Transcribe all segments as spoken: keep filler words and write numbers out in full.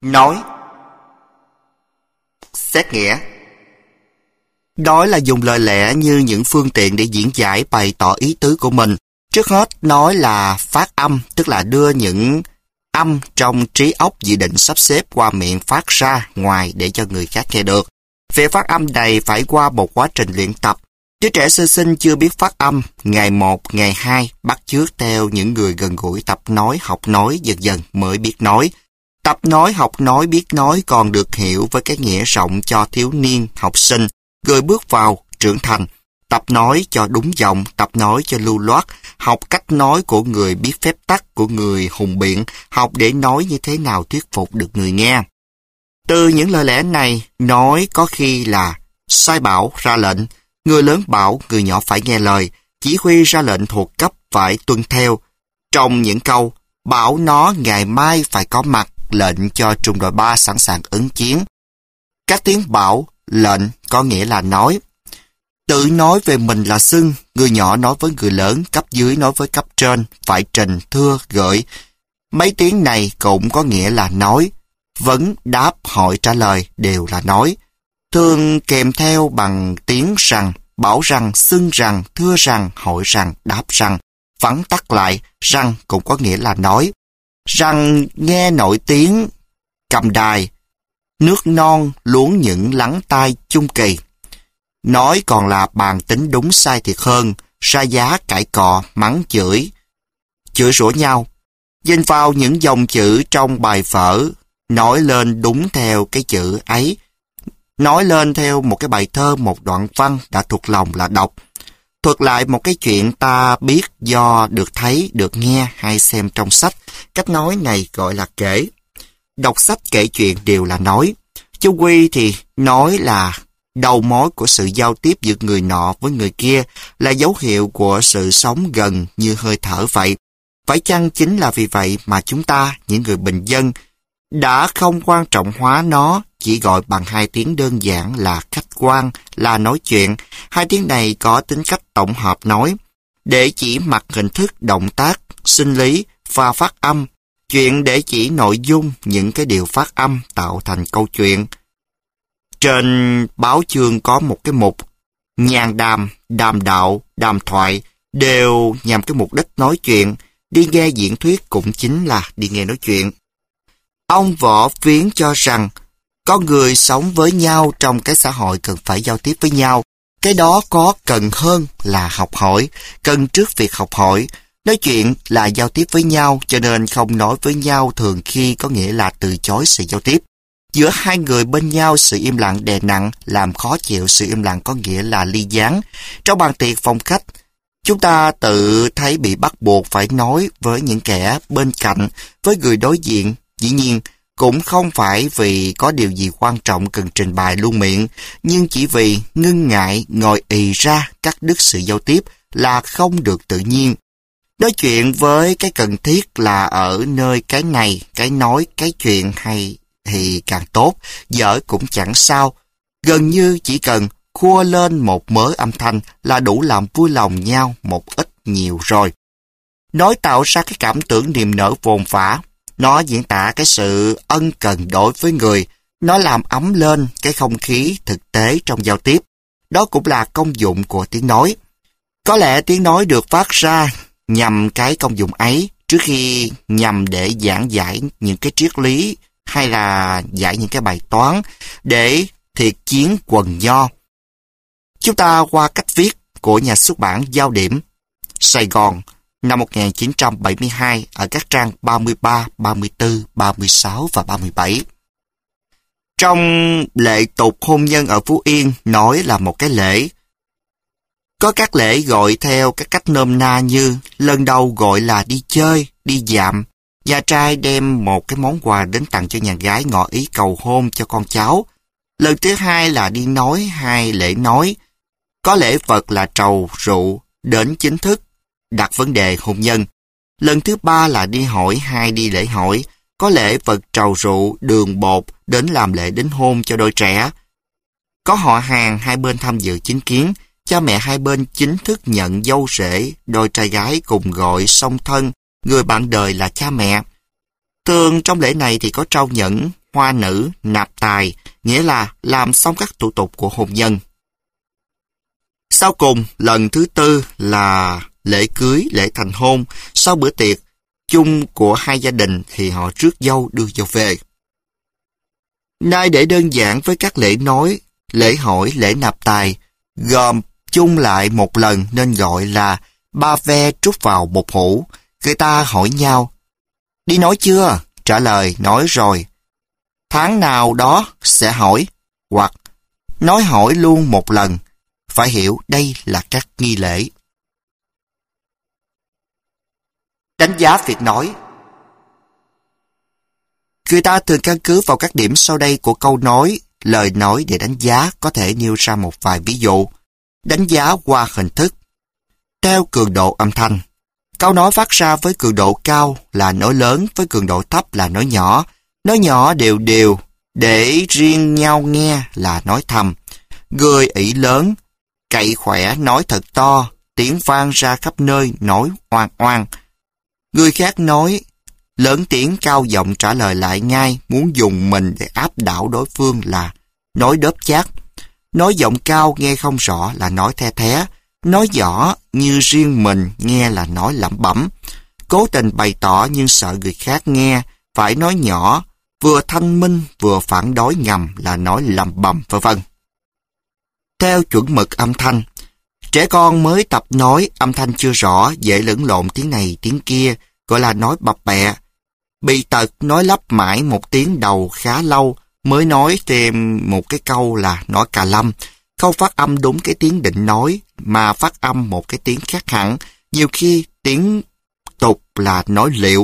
Nói. Xét nghĩa. Nói là dùng lời lẽ như những phương tiện để diễn giải bày tỏ ý tứ của mình. Trước hết, nói là phát âm, tức là đưa những âm trong trí óc dự định sắp xếp qua miệng phát ra ngoài để cho người khác nghe được. Việc phát âm này phải qua một quá trình luyện tập. Đứa trẻ sơ sinh chưa biết phát âm, ngày một, ngày hai, bắt chước theo những người gần gũi tập nói, học nói, dần dần mới biết nói. Tập nói, học nói, biết nói còn được hiểu với cái nghĩa rộng cho thiếu niên, học sinh, người bước vào, trưởng thành. Tập nói cho đúng giọng, tập nói cho lưu loát, học cách nói của người biết phép tắc, của người hùng biện, học để nói như thế nào thuyết phục được người nghe. Từ những lời lẽ này, nói có khi là sai bảo, ra lệnh, người lớn bảo người nhỏ phải nghe lời, chỉ huy ra lệnh thuộc cấp phải tuân theo. Trong những câu, bảo nó ngày mai phải có mặt, lệnh cho trung đội ba sẵn sàng ứng chiến. Các tiếng bảo, lệnh có nghĩa là nói. Tự nói về mình là xưng, người nhỏ nói với người lớn, cấp dưới nói với cấp trên, phải trình, thưa, gửi. Mấy tiếng này cũng có nghĩa là nói. Vấn, đáp, hỏi, trả lời đều là nói. Thường kèm theo bằng tiếng rằng, bảo rằng, xưng rằng, thưa rằng, hỏi rằng, đáp rằng. Vắn tắt lại, rằng cũng có nghĩa là nói. Rằng nghe nổi tiếng, cầm đài, nước non luống những lắng tai chung kỳ. Nói còn là bàn tính đúng sai thiệt hơn, ra giá cãi cọ, mắng chửi, chửi rủa nhau. Nhìn vào những dòng chữ trong bài vở, nói lên đúng theo cái chữ ấy, nói lên theo một cái bài thơ, một đoạn văn đã thuộc lòng là đọc. Thuật lại một cái chuyện ta biết do được thấy, được nghe hay xem trong sách. Cách nói này gọi là kể. Đọc sách, kể chuyện đều là nói. Chung quy thì nói là đầu mối của sự giao tiếp giữa người nọ với người kia, là dấu hiệu của sự sống gần như hơi thở vậy. Phải chăng chính là vì vậy mà chúng ta, những người bình dân, đã không quan trọng hóa nó, chỉ gọi bằng hai tiếng đơn giản là khách quan, là nói chuyện. Hai tiếng này có tính cách tổng hợp nói, để chỉ mặt hình thức, động tác, sinh lý và phát âm. Chuyện để chỉ nội dung, những cái điều phát âm tạo thành câu chuyện. Trên báo chương có một cái mục nhàn đàm, đàm đạo, đàm thoại, đều nhằm cái mục đích nói chuyện. Đi nghe diễn thuyết cũng chính là đi nghe nói chuyện. Ông Võ Viếng cho rằng, con người sống với nhau trong cái xã hội cần phải giao tiếp với nhau. Cái đó có cần hơn là học hỏi, cần trước việc học hỏi. Nói chuyện là giao tiếp với nhau, cho nên không nói với nhau thường khi có nghĩa là từ chối sự giao tiếp. Giữa hai người bên nhau, sự im lặng đè nặng, làm khó chịu. Sự im lặng có nghĩa là ly gián. Trong bàn tiệc phòng khách, chúng ta tự thấy bị bắt buộc phải nói với những kẻ bên cạnh, với người đối diện. Dĩ nhiên, cũng không phải vì có điều gì quan trọng cần trình bày luôn miệng, nhưng chỉ vì ngưng ngại ngồi ì ra cắt đứt sự giao tiếp là không được tự nhiên. Nói chuyện với cái cần thiết là ở nơi cái này, cái nói, cái chuyện hay thì càng tốt, dở cũng chẳng sao. Gần như chỉ cần khua lên một mớ âm thanh là đủ làm vui lòng nhau một ít nhiều rồi. Nói tạo ra cái cảm tưởng niềm nở vồn vã. Nó diễn tả cái sự ân cần đối với người. Nó làm ấm lên cái không khí thực tế trong giao tiếp. Đó cũng là công dụng của tiếng nói. Có lẽ tiếng nói được phát ra nhằm cái công dụng ấy, trước khi nhằm để giảng giải những cái triết lý hay là giải những cái bài toán để thiệt chiến quần nho. Chúng ta qua cách viết của nhà xuất bản Giao Điểm, Sài Gòn, năm một nghìn chín trăm bảy mươi hai, ở các trang ba mươi ba, ba mươi tư, ba mươi sáu và ba mươi bảy. Trong lệ tục hôn nhân ở Phú Yên, nói là một cái lễ. Có các lễ gọi theo các cách nôm na như lần đầu gọi là đi chơi, đi dạm. Nhà trai đem một cái món quà đến tặng cho nhà gái ngỏ ý cầu hôn cho con cháu. Lần thứ hai là đi nói hay lễ nói. Có lễ vật là trầu, rượu, đến chính thức, đặt vấn đề hôn nhân. Lần thứ ba là đi hỏi hay đi lễ hỏi. Có lễ vật trầu rượu, đường bột, đến làm lễ đính hôn cho đôi trẻ. Có họ hàng hai bên tham dự chứng kiến. Cha mẹ hai bên chính thức nhận dâu rể, đôi trai gái cùng gọi song thân, người bạn đời là cha mẹ. Thường trong lễ này thì có trao nhẫn hoa nữ, nạp tài, nghĩa là làm xong các thủ tục của hôn nhân. Sau cùng, lần thứ tư là lễ cưới, lễ thành hôn. Sau bữa tiệc chung của hai gia đình thì họ rước dâu đưa dâu về. Nay để đơn giản với các lễ nói, lễ hỏi, lễ nạp tài, gồm chung lại một lần nên gọi là ba ve trút vào một hũ. Người ta hỏi nhau, đi nói chưa? Trả lời, nói rồi. Tháng nào đó sẽ hỏi, hoặc nói hỏi luôn một lần. Phải hiểu đây là các nghi lễ. Đánh giá việc nói. Người ta thường căn cứ vào các điểm sau đây của câu nói, lời nói để đánh giá, có thể nêu ra một vài ví dụ. Đánh giá qua hình thức. Theo cường độ âm thanh. Câu nói phát ra với cường độ cao là nói lớn, với cường độ thấp là nói nhỏ. Nói nhỏ đều đều, để riêng nhau nghe là nói thầm. Người ỷ lớn, cậy khỏe nói thật to, tiếng vang ra khắp nơi nói oan oan. Người khác nói, lớn tiếng cao giọng trả lời lại ngay, muốn dùng mình để áp đảo đối phương là nói đớp chát. Nói giọng cao nghe không rõ là nói the thé. Nói nhỏ như riêng mình nghe là nói lẩm bẩm. Cố tình bày tỏ nhưng sợ người khác nghe, phải nói nhỏ, vừa thanh minh vừa phản đối ngầm là nói lẩm bẩm vân vân. Theo chuẩn mực âm thanh, trẻ con mới tập nói âm thanh chưa rõ, dễ lẫn lộn tiếng này tiếng kia, gọi là nói bập bẹ. Bị tật nói lắp mãi một tiếng đầu khá lâu mới nói thêm một cái câu là nói cà lâm, không phát âm đúng cái tiếng định nói mà phát âm một cái tiếng khác hẳn, nhiều khi tiếng tục là nói liệu.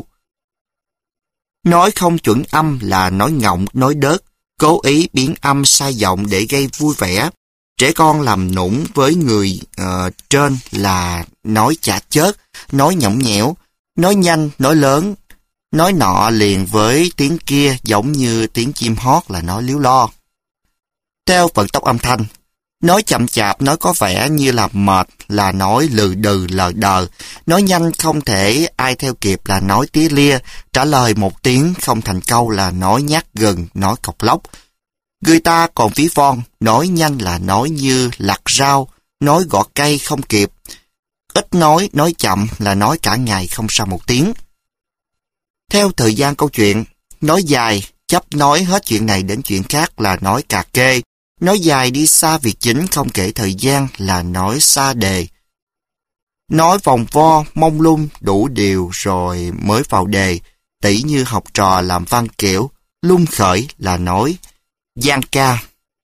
Nói không chuẩn âm là nói ngọng, nói đớt, cố ý biến âm sai giọng để gây vui vẻ. Trẻ con làm nũng với người uh, trên là nói chả chớt, nói nhõng nhẽo, nói nhanh, nói lớn, nói nọ liền với tiếng kia giống như tiếng chim hót là nói líu lo. Theo vận tốc âm thanh, nói chậm chạp, nói có vẻ như là mệt là nói lừ đừ lờ đờ, nói nhanh không thể ai theo kịp là nói tía lia, trả lời một tiếng không thành câu là nói nhát gừng, nói cọc lóc. Người ta còn ví von, nói nhanh là nói như lặt rau, nói gọt cây không kịp. Ít nói, nói chậm là nói cả ngày không ra một tiếng. Theo thời gian câu chuyện, nói dài, chấp nói hết chuyện này đến chuyện khác là nói cà kê. Nói dài đi xa việc chính không kể thời gian là nói xa đề. Nói vòng vo, mông lung, đủ điều rồi mới vào đề. Tỉ như học trò làm văn kiểu, lung khởi là nói giang ca.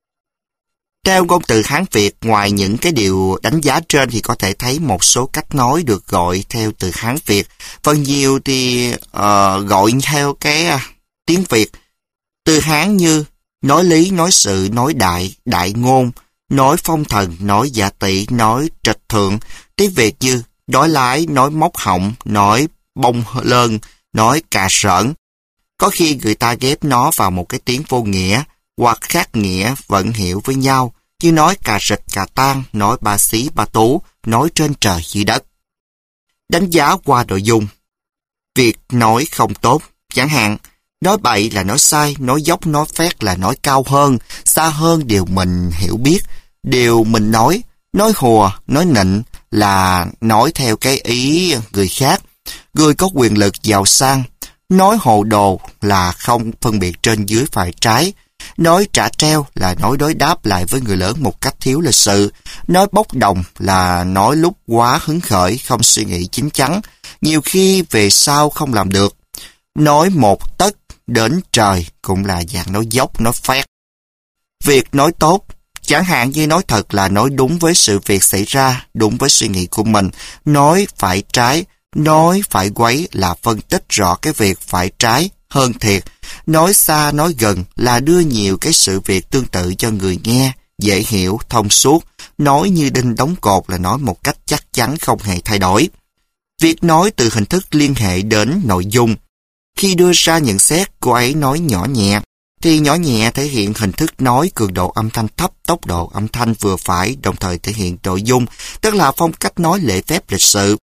Theo ngôn từ Hán Việt, ngoài những cái điều đánh giá trên thì có thể thấy một số cách nói được gọi theo từ Hán Việt. Phần nhiều thì uh, gọi theo cái uh, tiếng Việt. Từ Hán như nói lý, nói sự, nói đại, đại ngôn, nói phong thần, nói dạ tỵ, nói trịch thượng. Tiếng Việt như nói lái, nói móc họng, nói bông lơn, nói cà sỡn. Có khi người ta ghép nó vào một cái tiếng vô nghĩa hoặc khác nghĩa vẫn hiểu với nhau, như nói cà rịch cà tan, nói ba xí ba tú, nói trên trời dưới đất. Đánh giá qua nội dung. Việc nói không tốt, chẳng hạn, nói bậy là nói sai, nói dốc nói phét là nói cao hơn, xa hơn điều mình hiểu biết, điều mình nói, nói hùa, nói nịnh là nói theo cái ý người khác, người có quyền lực giàu sang, nói hồ đồ là không phân biệt trên dưới phải trái, nói trả treo là nói đối đáp lại với người lớn một cách thiếu lịch sự, nói bốc đồng là nói lúc quá hứng khởi không suy nghĩ chín chắn, nhiều khi về sau không làm được, nói một tấc đến trời cũng là dạng nói dốc, nói phét. Việc nói tốt, chẳng hạn như nói thật là nói đúng với sự việc xảy ra, đúng với suy nghĩ của mình, nói phải trái, nói phải quấy là phân tích rõ cái việc phải trái hơn thiệt, nói xa nói gần là đưa nhiều cái sự việc tương tự cho người nghe, dễ hiểu, thông suốt, nói như đinh đóng cột là nói một cách chắc chắn không hề thay đổi. Việc nói từ hình thức liên hệ đến nội dung. Khi đưa ra nhận xét cô ấy nói nhỏ nhẹ, thì nhỏ nhẹ thể hiện hình thức nói cường độ âm thanh thấp, tốc độ âm thanh vừa phải, đồng thời thể hiện nội dung, tức là phong cách nói lễ phép lịch sự.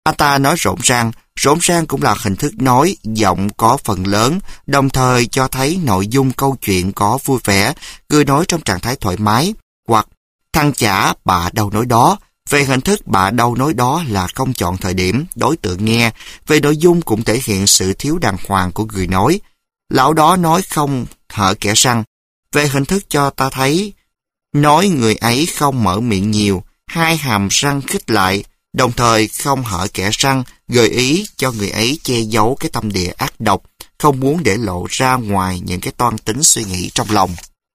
Anh ta nói rộn ràng, rộn ràng cũng là hình thức nói, giọng có phần lớn, đồng thời cho thấy nội dung câu chuyện có vui vẻ, người nói trong trạng thái thoải mái, hoặc thằng chả bạ đâu nói đó. Về hình thức bạ đâu nói đó là không chọn thời điểm, đối tượng nghe. Về nội dung cũng thể hiện sự thiếu đàng hoàng của người nói. Lão đó nói không hở kẻ răng. Về hình thức cho ta thấy, nói người ấy không mở miệng nhiều, hai hàm răng khít lại, đồng thời không hở kẻ răng, gợi ý cho người ấy che giấu cái tâm địa ác độc, không muốn để lộ ra ngoài những cái toan tính suy nghĩ trong lòng.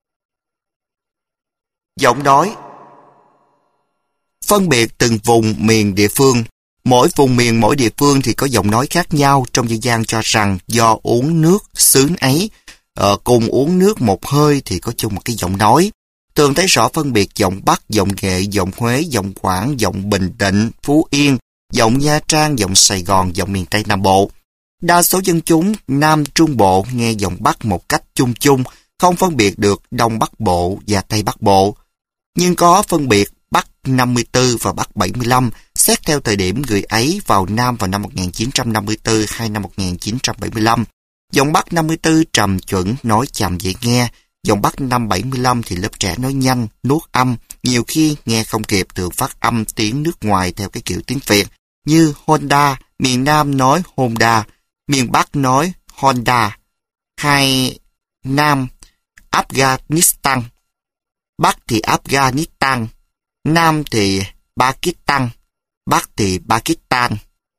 Giọng nói phân biệt từng vùng miền địa phương. Mỗi vùng miền, mỗi địa phương thì có giọng nói khác nhau. Trong dân gian cho rằng do uống nước xứ ấy, ờ, cùng uống nước một hơi thì có chung một cái giọng nói. Thường thấy rõ phân biệt giọng Bắc, giọng Nghệ, giọng Huế, giọng Quảng, giọng Bình Định, Phú Yên, giọng Nha Trang, giọng Sài Gòn, giọng miền Tây Nam Bộ. Đa số dân chúng Nam Trung Bộ nghe giọng Bắc một cách chung chung, không phân biệt được Đông Bắc Bộ và Tây Bắc Bộ. Nhưng có phân biệt Bắc năm mươi tư và Bắc bảy mươi lăm, xét theo thời điểm người ấy vào Nam vào năm một nghìn chín trăm năm mươi tư hay năm một nghìn chín trăm bảy mươi lăm. Giọng Bắc năm mươi tư trầm chuẩn, nói chậm dễ nghe. Giọng Bắc năm bảy mươi lăm thì lớp trẻ nói nhanh, nuốt âm, nhiều khi nghe không kịp thường phát âm tiếng nước ngoài theo cái kiểu tiếng Việt, như Honda, miền Nam nói Honda, miền Bắc nói Honda, hay Nam Afghanistan, Bắc thì Afghanistan, Nam thì Pakistan, Bắc thì Pakistan,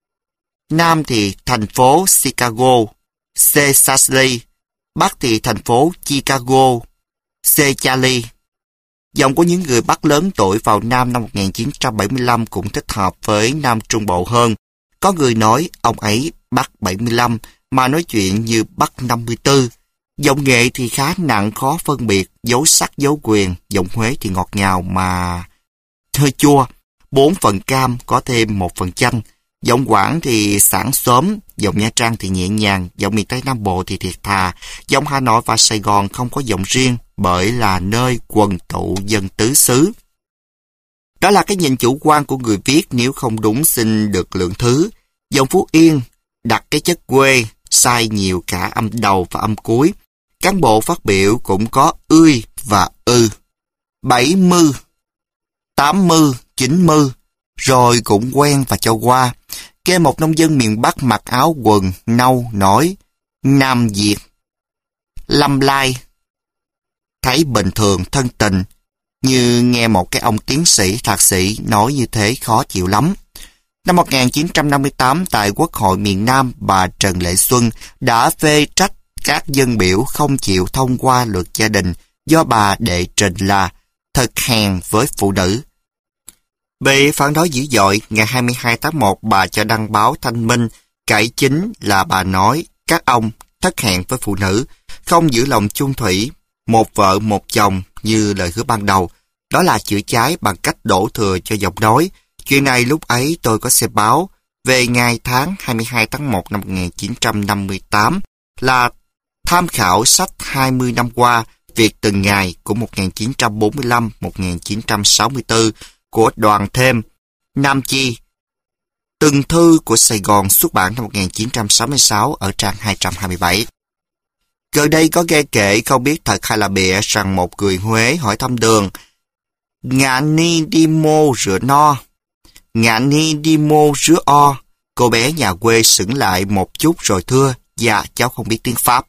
Nam thì thành phố Chicago, C. Charlie, Bắc thì thành phố Chicago, C. Charlie. Giọng của những người Bắc lớn tuổi vào Nam năm một nghìn chín trăm bảy mươi lăm cũng thích hợp với Nam Trung Bộ hơn. Có người nói ông ấy Bắc bảy mươi lăm mà nói chuyện như Bắc năm mươi tư. Giọng Nghệ thì khá nặng, khó phân biệt, dấu sắc dấu quyền. Giọng Huế thì ngọt ngào mà hơi chua, bốn phần cam có thêm một phần chanh. Giọng Quảng thì sáng sớm, giọng Nha Trang thì nhẹ nhàng, giọng miền Tây Nam Bộ thì thiệt thà. Giọng Hà Nội và Sài Gòn không có giọng riêng bởi là nơi quần tụ dân tứ xứ. Đó là cái nhìn chủ quan của người viết, nếu không đúng xin được lượng thứ. Giọng Phú Yên đặt cái chất quê, sai nhiều cả âm đầu và âm cuối. Cán bộ phát biểu cũng có ươi và ư. bảy mươi, tám mươi, chín mươi, rồi cũng quen và cho qua. Kê một nông dân miền Bắc mặc áo quần nâu nói Nam Việt, Lâm Lai, thấy bình thường thân tình, như nghe một cái ông tiến sĩ, thạc sĩ nói như thế khó chịu lắm. Năm một nghìn chín trăm năm mươi tám, tại Quốc hội miền Nam, bà Trần Lệ Xuân đã phê trách các dân biểu không chịu thông qua luật gia đình do bà đệ trình là thật hèn với phụ nữ. Bị phản đối dữ dội, ngày hai mươi hai tháng một, bà cho đăng báo Thanh Minh, cải chính là bà nói các ông thất hẹn với phụ nữ, không giữ lòng chung thủy, một vợ một chồng như lời hứa ban đầu. Đó là chữa cháy bằng cách đổ thừa cho giọng nói. Chuyện này lúc ấy tôi có xem báo về ngày tháng hai mươi hai tháng một năm một nghìn chín trăm năm mươi tám là tham khảo sách hai mươi năm qua, việc từng ngày của một nghìn chín trăm bốn mươi lăm đến một nghìn chín trăm sáu mươi tư của Đoàn Thêm, Nam Chi. Từng thư của Sài Gòn xuất bản năm một nghìn chín trăm sáu mươi sáu ở trang hai trăm hai mươi bảy. Gần đây có nghe kể không biết thật hay là bịa rằng một người Huế hỏi thăm Đường. Ngạ ni đi mô rửa no, ngạ ni đi mô rửa o. Cô bé nhà quê sững lại một chút rồi thưa, dạ cháu không biết tiếng Pháp.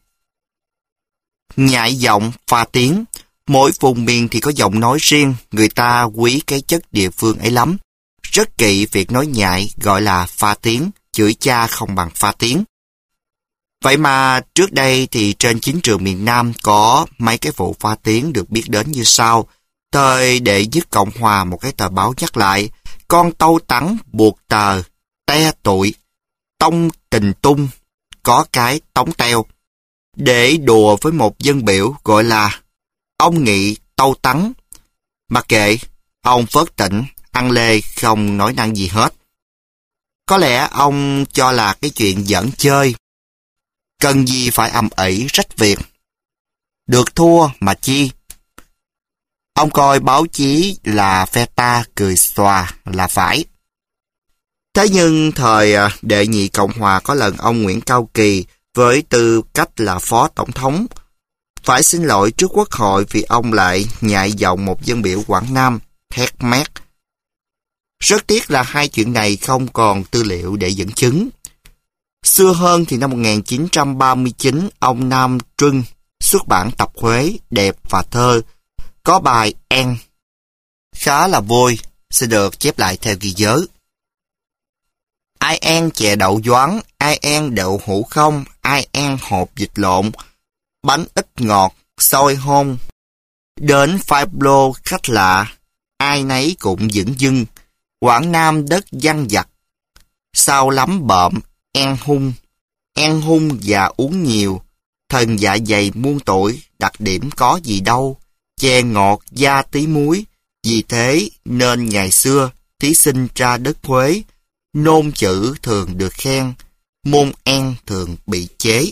Nhại giọng, pha tiếng. Mỗi vùng miền thì có giọng nói riêng, người ta quý cái chất địa phương ấy lắm. Rất kỵ việc nói nhại, gọi là pha tiếng, chửi cha không bằng pha tiếng. Vậy mà trước đây thì trên chiến trường miền Nam có mấy cái vụ pha tiếng được biết đến như sau. Thời Đệ Nhất Cộng Hòa, một cái tờ báo nhắc lại, con tâu tắn buộc tờ, te tụi, tông tình tung, có cái tống teo. Để đùa với một dân biểu gọi là ông Nghị tâu tắn. Mặc kệ, ông phớt tỉnh, ăn lê không nói năng gì hết. Có lẽ ông cho là cái chuyện giỡn chơi. Cần gì phải ầm ĩ rách việc. Được thua mà chi. Ông coi báo chí là phe ta cười xòa là phải. Thế nhưng thời Đệ nhị Cộng hòa có lần ông Nguyễn Cao Kỳ với tư cách là Phó Tổng thống phải xin lỗi trước Quốc hội vì ông lại nhại giọng một dân biểu Quảng Nam, thét mét. Rất tiếc là hai chuyện này không còn tư liệu để dẫn chứng. Xưa hơn thì năm một nghìn chín trăm ba mươi chín, ông Nam Trưng xuất bản tập Huế đẹp và thơ, có bài En khá là vui, sẽ được chép lại theo ghi nhớ. Ai en chè đậu doán, ai en đậu hũ không, ai en hộp vịt lộn, bánh ít ngọt, xôi hôn. Đến phai lô khách lạ, ai nấy cũng dửng dưng, Quảng Nam đất văn vặt. Sao lắm bợm, en hung, en hung và uống nhiều, thần dạ dày muôn tuổi, đặc điểm có gì đâu, chè ngọt da tí muối. Vì thế nên ngày xưa thí sinh ra đất Huế, nôn chữ thường được khen, môn en thường bị chế.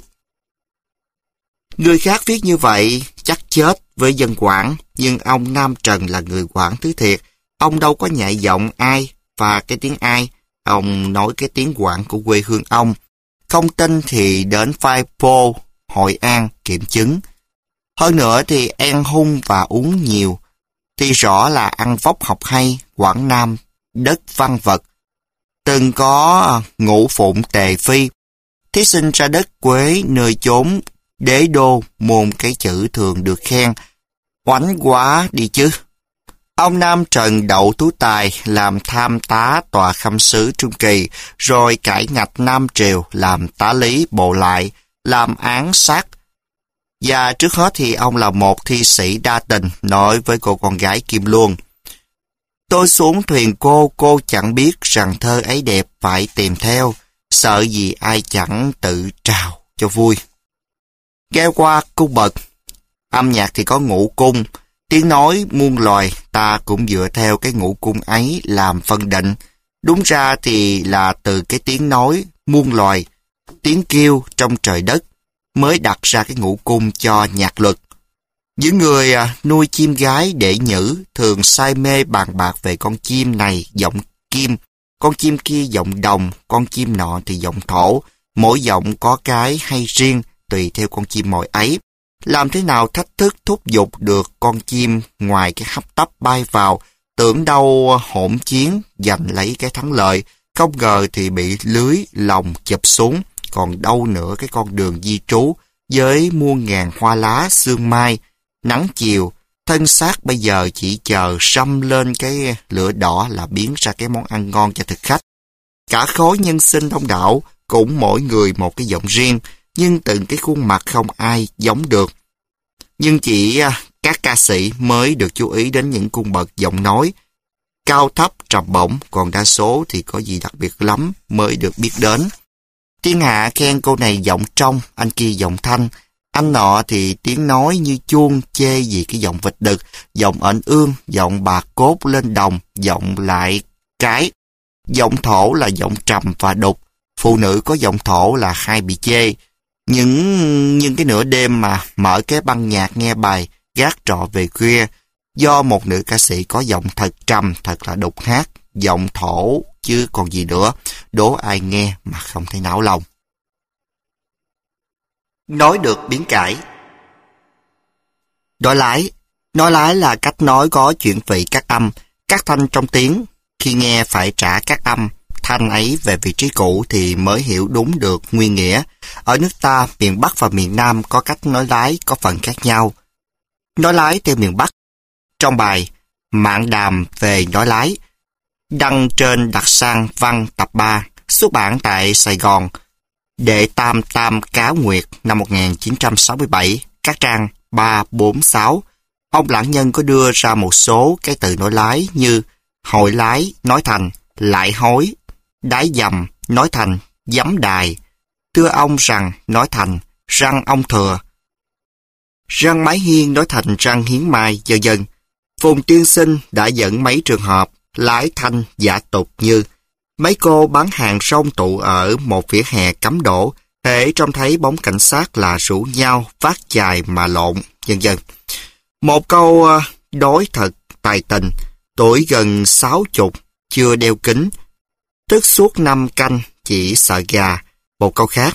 Người khác viết như vậy chắc chết với dân Quảng, nhưng ông Nam Trần là người Quảng thứ thiệt. Ông đâu có nhại giọng ai và cái tiếng ai, ông nói cái tiếng Quảng của quê hương ông. Không tin thì đến phai po Hội An kiểm chứng. Hơn nữa thì en hung và uống nhiều thì rõ là ăn vóc học hay, Quảng Nam đất văn vật. Từng có ngũ phụng tề phi, thí sinh ra đất Quế nơi chốn đế đô, môn cái chữ thường được khen, oánh quá đi chứ. Ông Nam Trần đậu tú tài làm tham tá tòa khâm sứ Trung Kỳ, rồi cải ngạch Nam Triều làm tá lý bộ lại, làm án sát. Và trước hết thì ông là một thi sĩ đa tình, nói với cô con gái Kim Luân. Tôi xuống thuyền cô, cô chẳng biết rằng thơ ấy đẹp phải tìm theo, sợ gì ai chẳng tự trào cho vui. Ghé qua cung bậc, âm nhạc thì có ngũ cung, tiếng nói muôn loài, ta cũng dựa theo cái ngũ cung ấy làm phân định. Đúng ra thì là từ cái tiếng nói muôn loài, tiếng kêu trong trời đất, mới đặt ra cái ngũ cung cho nhạc luật. Những người nuôi chim gái để nhử thường say mê bàn bạc về con chim này giọng kim, con chim kia giọng đồng, con chim nọ thì giọng thổ. Mỗi giọng có cái hay riêng tùy theo con chim mồi ấy. Làm thế nào thách thức thúc giục được con chim ngoài cái hấp tấp bay vào, tưởng đâu hỗn chiến giành lấy cái thắng lợi, không ngờ thì bị lưới lồng chụp xuống, còn đâu nữa cái con đường di trú với muôn ngàn hoa lá sương mai, nắng chiều, thân xác bây giờ chỉ chờ xăm lên cái lửa đỏ là biến ra cái món ăn ngon cho thực khách. Cả khối nhân sinh đông đảo, cũng mỗi người một cái giọng riêng, nhưng từng cái khuôn mặt không ai giống được. Nhưng chỉ các ca sĩ mới được chú ý đến những cung bậc giọng nói, cao thấp trầm bổng, còn đa số thì có gì đặc biệt lắm mới được biết đến. Thiên hạ khen cô này giọng trong, anh kia giọng thanh, anh nọ thì tiếng nói như chuông chê gì cái giọng vịt đực, giọng ẩn ương, giọng bạc cốt lên đồng, giọng lại cái. Giọng thổ là giọng trầm và đục, phụ nữ có giọng thổ là hay bị chê. Những những cái nửa đêm mà mở cái băng nhạc nghe bài gác trọ về khuya, do một nữ ca sĩ có giọng thật trầm, thật là đục hát, giọng thổ chứ còn gì nữa, đố ai nghe mà không thấy náo lòng. Nói được biến cải. Nói lái. Nói lái là cách nói có chuyển vị các âm, các thanh trong tiếng. Khi nghe phải trả các âm, thanh ấy về vị trí cũ thì mới hiểu đúng được nguyên nghĩa. Ở nước ta, miền Bắc và miền Nam có cách nói lái có phần khác nhau. Nói lái theo miền Bắc. Trong bài Mạng đàm về nói lái, đăng trên Đặc Sang Văn tập ba, xuất bản tại Sài Gòn, Đệ Tam Tam Cáo Nguyệt năm một nghìn chín trăm sáu mươi bảy, các trang ba, bốn, sáu. Ông Lãng Nhân có đưa ra một số cái từ nói lái như hội lái nói thành lại hối, đái dầm nói thành giấm đài, thưa ông rằng nói thành răng ông thừa, răng mái hiên nói thành răng hiến mai, vân vân. Phùng Tiên Sinh đã dẫn mấy trường hợp lái thanh giả tục như mấy cô bán hàng rong tụ ở một vỉa hè cấm đổ, hễ trông thấy bóng cảnh sát là rủ nhau vác chài mà lộn, vân vân. Một câu đối thật tài tình, tuổi gần sáu chục, chưa đeo kính, tức suốt năm canh chỉ sợ gà. Một câu khác.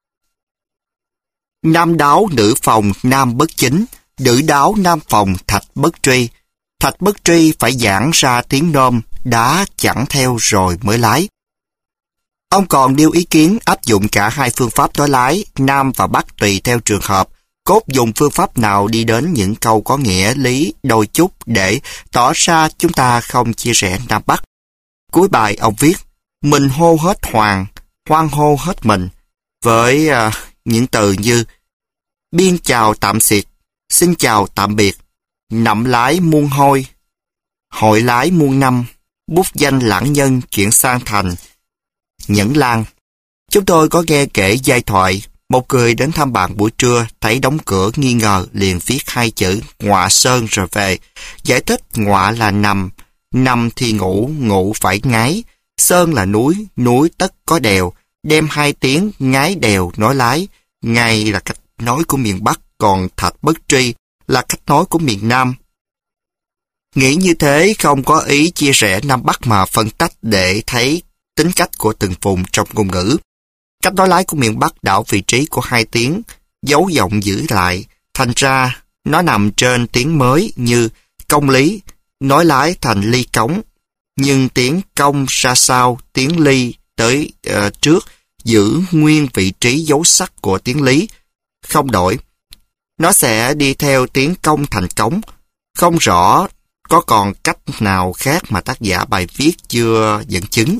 Nam đáo nữ phòng nam bất chính, nữ đáo nam phòng thạch bất tri. Thạch bất tri phải giảng ra tiếng nôm, đá chẳng theo rồi mới lái. Ông còn nêu ý kiến áp dụng cả hai phương pháp nói lái, Nam và Bắc tùy theo trường hợp. Cốt dùng phương pháp nào đi đến những câu có nghĩa lý đôi chút để tỏ ra chúng ta không chia rẽ Nam Bắc. Cuối bài ông viết, mình hô hết hoàng, hoan hô hết mình, với uh, những từ như biên chào tạm xịt, xin chào tạm biệt, nậm lái muôn hôi, hội lái muôn năm, bút danh lãng nhân chuyển sang thành nhẫn lan. Chúng tôi có nghe kể giai thoại, một người đến thăm bạn buổi trưa, thấy đóng cửa nghi ngờ, liền viết hai chữ ngọa sơn rồi về. Giải thích ngọa là nằm, nằm thì ngủ, ngủ phải ngái. Sơn là núi, núi tất có đèo, đem hai tiếng ngái đèo nói lái. Ngay là cách nói của miền Bắc, còn thạch bất tri là cách nói của miền Nam. Nghĩ như thế không có ý chia rẽ Nam Bắc mà phân tách để thấy tính cách của từng vùng trong ngôn ngữ. Cách nói lái của miền Bắc đảo vị trí của hai tiếng, dấu giọng giữ lại, thành ra nó nằm trên tiếng mới như công lý, nói lái thành ly cống, nhưng tiếng công ra sau, tiếng ly tới uh, trước, giữ nguyên vị trí dấu sắc của tiếng lý, không đổi. Nó sẽ đi theo tiếng công thành cống, không rõ có còn cách nào khác mà tác giả bài viết chưa dẫn chứng.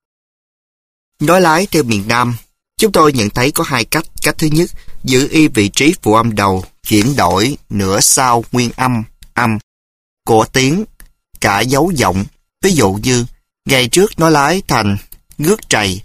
Nói lái theo miền Nam, chúng tôi nhận thấy có hai cách. Cách thứ nhất, giữ y vị trí phụ âm đầu, chuyển đổi nửa sau nguyên âm, âm của tiếng, cả dấu giọng. Ví dụ như, ngày trước nói lái thành ngước trầy.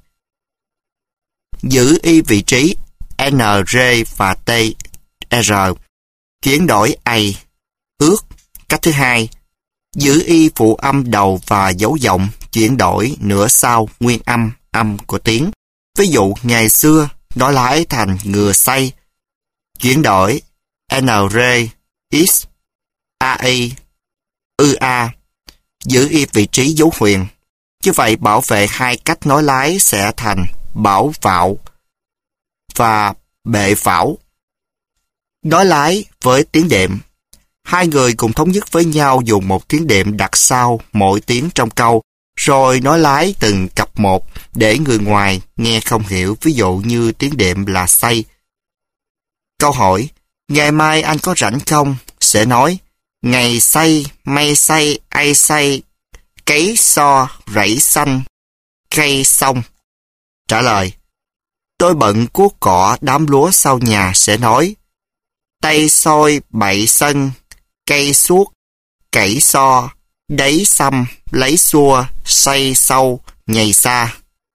Giữ y vị trí N, R và T, R, chuyển đổi ày, ước. Cách thứ hai, giữ y phụ âm đầu và dấu giọng, chuyển đổi nửa sau nguyên âm, âm của tiếng. Ví dụ, ngày xưa, nói lái thành ngừa say, chuyển đổi N, R, X, A, I, ư A, giữ y vị trí dấu huyền. Như vậy, bảo vệ hai cách nói lái sẽ thành bảo vạo và bệ vảo. Nói lái với tiếng đệm. Hai người cùng thống nhất với nhau dùng một tiếng đệm đặt sau mỗi tiếng trong câu, rồi nói lái từng cặp một để người ngoài nghe không hiểu. Ví dụ như tiếng đệm là say. Câu hỏi, ngày mai anh có rảnh không? Sẽ nói, ngày say, mây say, ai say, cấy so, rẫy xanh, cây xong. Trả lời, tôi bận cuốc cỏ đám lúa sau nhà. Sẽ nói, tay soi bậy sân, cây suốt, cẩy so, đáy xăm, lấy xua, say sâu, nhầy xa.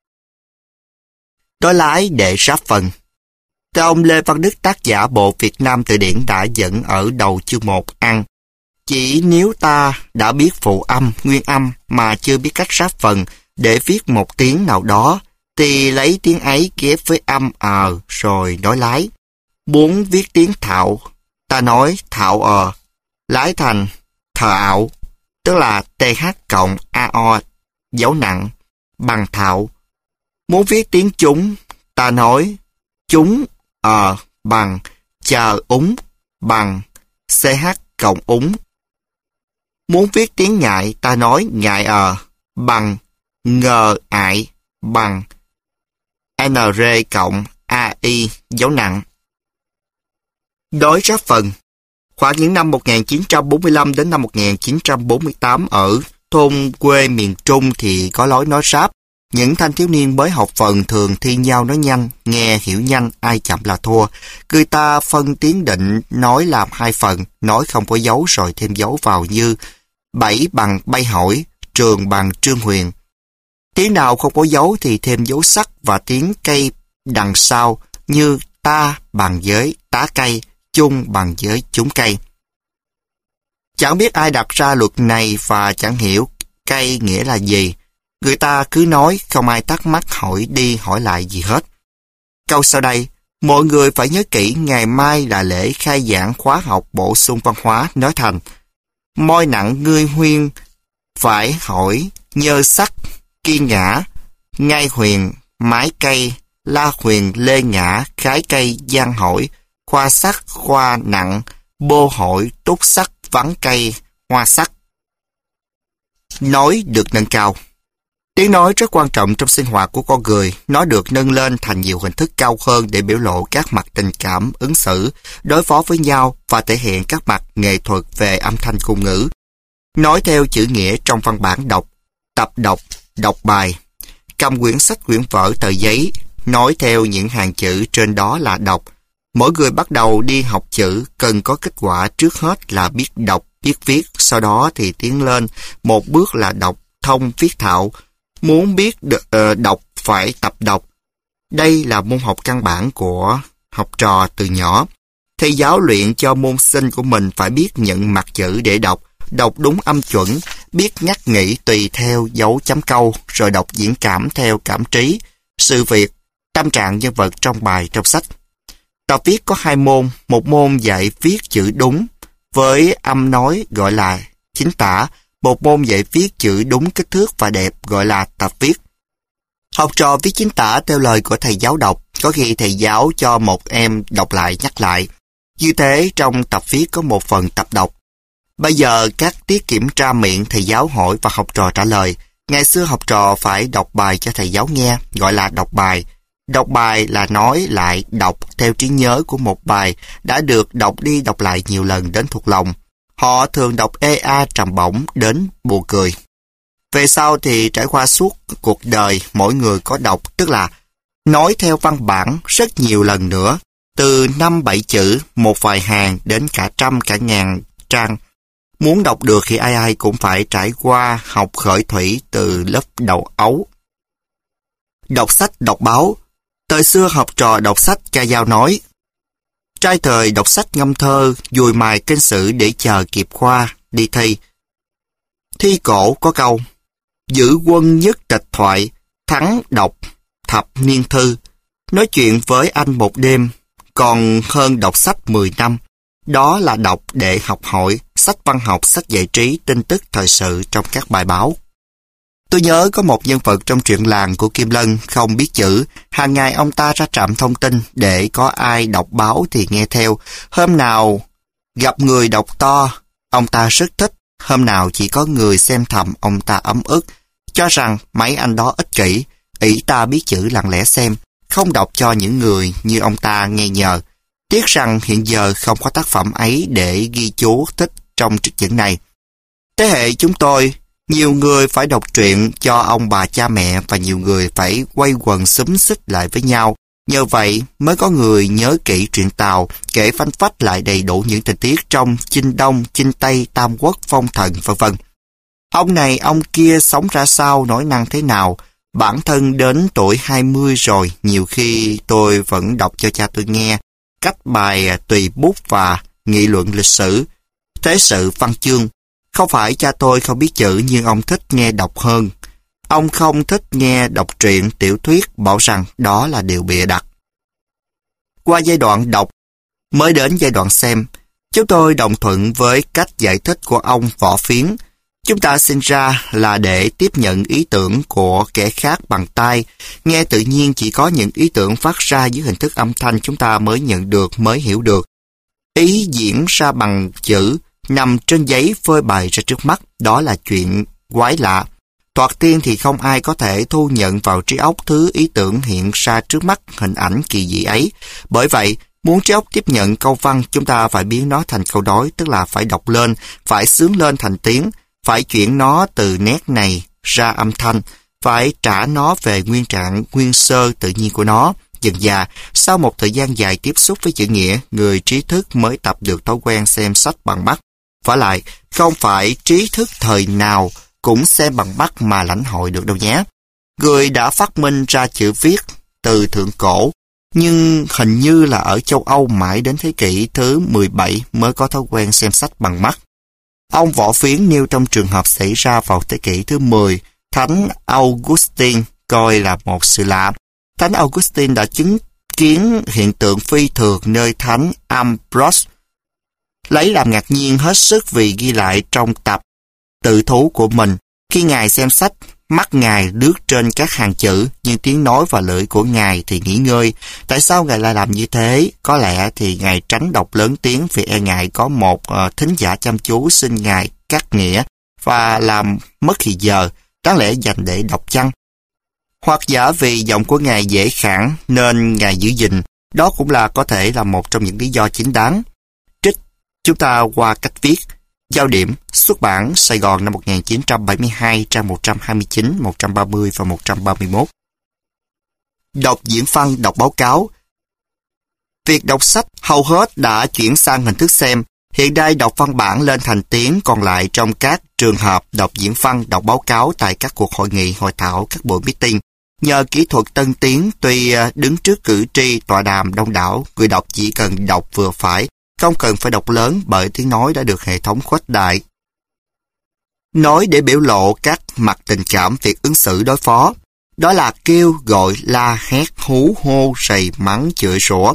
Nói lái để ráp phần. Theo ông Lê Văn Đức, tác giả bộ Việt Nam Từ điển đã dẫn ở đầu chương một ăn. Chỉ nếu ta đã biết phụ âm, nguyên âm mà chưa biết cách ráp phần để viết một tiếng nào đó, thì lấy tiếng ấy ghép với âm ờ rồi nói lái. Muốn viết tiếng thạo, ta nói thạo ờ, lái thành thờ ảo, tức là th cộng ao dấu nặng, bằng thạo. Muốn viết tiếng chúng, ta nói chúng ờ bằng chờ úng, bằng ch cộng úng. Muốn viết tiếng ngại, ta nói ngại ờ bằng ngờ ại, bằng nr cộng ai dấu nặng. Đối ráp phần. Khoảng những năm một nghìn chín trăm bốn mươi lăm đến năm một nghìn chín trăm bốn mươi tám ở thôn quê miền Trung thì có lối nói ráp. Những thanh thiếu niên mới học phần thường thi nhau nói nhanh, nghe hiểu nhanh, ai chậm là thua. Người ta phân tiếng định nói làm hai phần, nói không có dấu rồi thêm dấu vào như bảy bằng bay hỏi, trường bằng trương huyền. Tiếng nào không có dấu thì thêm dấu sắc và tiếng cây đằng sau như ta bằng với tá cây, chung bằng với chúng cây. Chẳng biết ai đặt ra luật này và chẳng hiểu cây nghĩa là gì. Người ta cứ nói, không ai thắc mắc hỏi đi hỏi lại gì hết. Câu sau đây, mọi người phải nhớ kỹ, ngày mai là lễ khai giảng khóa học bổ sung văn hóa, nói thành môi nặng ngươi huyên, phải hỏi nhơ sắc, kiên ngã, ngai huyền, mái cây, la huyền, lê ngã, khái cây, giang hỏi, khoa sắc, khoa nặng, bô hội, túc sắc, vắng cây, hoa sắc. Nói được nâng cao. Tiếng nói rất quan trọng trong sinh hoạt của con người. Nó được nâng lên thành nhiều hình thức cao hơn để biểu lộ các mặt tình cảm, ứng xử, đối phó với nhau và thể hiện các mặt nghệ thuật về âm thanh ngôn ngữ. Nói theo chữ nghĩa trong văn bản đọc, tập đọc, đọc bài. Cầm quyển sách, quyển vở, tờ giấy, nói theo những hàng chữ trên đó là đọc. Mỗi người bắt đầu đi học chữ cần có kết quả trước hết là biết đọc, biết viết, sau đó thì tiến lên một bước là đọc thông viết thạo. Muốn biết uh, đọc phải tập đọc. Đây là môn học căn bản của học trò từ nhỏ. Thầy giáo luyện cho môn sinh của mình phải biết nhận mặt chữ để đọc, đọc đúng âm chuẩn, biết ngắt nghĩ tùy theo dấu chấm câu, rồi đọc diễn cảm theo cảm trí, sự việc, tâm trạng nhân vật trong bài trong sách. Tập viết có hai môn, một môn dạy viết chữ đúng với âm nói gọi là chính tả, một môn dạy viết chữ đúng kích thước và đẹp gọi là tập viết. Học trò viết chính tả theo lời của thầy giáo đọc, có khi thầy giáo cho một em đọc lại nhắc lại. Như thế trong tập viết có một phần tập đọc. Bây giờ các tiết kiểm tra miệng thầy giáo hỏi và học trò trả lời. Ngày xưa học trò phải đọc bài cho thầy giáo nghe, gọi là đọc bài. Đọc bài là nói lại đọc theo trí nhớ của một bài đã được đọc đi đọc lại nhiều lần đến thuộc lòng. Họ thường đọc ê a trầm bổng đến buồn cười. Về sau thì trải qua suốt cuộc đời mỗi người có đọc, tức là nói theo văn bản rất nhiều lần nữa, từ năm bảy chữ, một vài hàng đến cả trăm cả ngàn trang. Muốn đọc được thì ai ai cũng phải trải qua học khởi thủy từ lớp đầu ấu. Đọc sách, đọc báo. Thời xưa học trò đọc sách ca dao nói. Trai thời đọc sách ngâm thơ, dùi mài kinh sử để chờ kịp khoa, đi thi. Thi cổ có câu, giữ quân nhất tịch thoại, thắng đọc, thập niên thư. Nói chuyện với anh một đêm, còn hơn đọc sách mười năm. Đó là đọc để học hỏi, sách văn học, sách giải trí, tin tức thời sự trong các bài báo. Tôi nhớ có một nhân vật trong truyện làng của Kim Lân không biết chữ, hàng ngày ông ta ra trạm thông tin để có ai đọc báo thì nghe theo. Hôm nào gặp người đọc to, ông ta rất thích, hôm nào chỉ có người xem thầm, ông ta ấm ức, cho rằng mấy anh đó ích kỷ, ỷ ta biết chữ lặng lẽ xem, không đọc cho những người như ông ta nghe nhờ. Tiếc rằng hiện giờ không có tác phẩm ấy để ghi chú thích trong trích dẫn này. Thế hệ chúng tôi, nhiều người phải đọc truyện cho ông bà cha mẹ và nhiều người phải quay quần xúm xích lại với nhau. Nhờ vậy mới có người nhớ kỹ truyện Tào, kể phanh phách lại đầy đủ những tình tiết trong Chinh Đông, Chinh Tây, Tam Quốc, Phong Thần, vân vân. Ông này ông kia sống ra sao, nói năng thế nào. Bản thân đến tuổi hai mươi rồi, nhiều khi tôi vẫn đọc cho cha tôi nghe cách bài tùy bút và nghị luận lịch sử, thế sự văn chương. Không phải cha tôi không biết chữ nhưng ông thích nghe đọc hơn. Ông không thích nghe đọc truyện, tiểu thuyết, bảo rằng đó là điều bịa đặt. Qua giai đoạn đọc, mới đến giai đoạn xem, chúng tôi đồng thuận với cách giải thích của ông Võ Phiến. Chúng ta sinh ra là để tiếp nhận ý tưởng của kẻ khác bằng tai. Nghe tự nhiên chỉ có những ý tưởng phát ra dưới hình thức âm thanh chúng ta mới nhận được, mới hiểu được. Ý diễn ra bằng chữ, nằm trên giấy phơi bày ra trước mắt, đó là chuyện quái lạ. Thoạt tiên thì không ai có thể thu nhận vào trí óc thứ ý tưởng hiện ra trước mắt hình ảnh kỳ dị ấy. Bởi vậy, muốn trí óc tiếp nhận câu văn, chúng ta phải biến nó thành câu đối, tức là phải đọc lên, phải xướng lên thành tiếng, phải chuyển nó từ nét này ra âm thanh, phải trả nó về nguyên trạng nguyên sơ tự nhiên của nó. Dần dà, sau một thời gian dài tiếp xúc với chữ nghĩa, người trí thức mới tập được thói quen xem sách bằng mắt. Vả lại, không phải trí thức thời nào cũng xem bằng mắt mà lãnh hội được đâu nhé. Người đã phát minh ra chữ viết từ thượng cổ, nhưng hình như là ở châu Âu mãi đến thế kỷ thứ mười bảy mới có thói quen xem sách bằng mắt. Ông Võ Phiến nêu trong trường hợp xảy ra vào thế kỷ thứ mười, Thánh Augustine coi là một sự lạ. Thánh Augustine đã chứng kiến hiện tượng phi thường nơi Thánh Ambrose, lấy làm ngạc nhiên hết sức vì ghi lại trong tập tự thú của mình. Khi Ngài xem sách, mắt Ngài lướt trên các hàng chữ, nhưng tiếng nói và lưỡi của Ngài thì nghỉ ngơi. Tại sao Ngài lại làm như thế? Có lẽ thì Ngài tránh đọc lớn tiếng vì e ngại có một uh, thính giả chăm chú xin Ngài cắt nghĩa và làm mất thì giờ, đáng lẽ dành để đọc chăng? Hoặc giả vì giọng của Ngài dễ khản nên Ngài giữ gìn. Đó cũng là có thể là một trong những lý do chính đáng. Trích chúng ta qua cách viết. Giao điểm, xuất bản Sài Gòn năm một nghìn chín trăm bảy mươi hai, trang một trăm hai mươi chín, một trăm ba mươi và một trăm ba mươi mốt. Đọc diễn văn, đọc báo cáo. Việc đọc sách hầu hết đã chuyển sang hình thức xem. Hiện nay đọc văn bản lên thành tiếng, còn lại trong các trường hợp đọc diễn văn, đọc báo cáo tại các cuộc hội nghị, hội thảo, các buổi meeting. Nhờ kỹ thuật tân tiến, tuy đứng trước cử tri, tọa đàm đông đảo, người đọc chỉ cần đọc vừa phải, không cần phải đọc lớn bởi tiếng nói đã được hệ thống khuếch đại. Nói để biểu lộ các mặt tình cảm, việc ứng xử đối phó. Đó là kêu, gọi, la, hét, hú, hô, rầy, mắng, chửi rủa.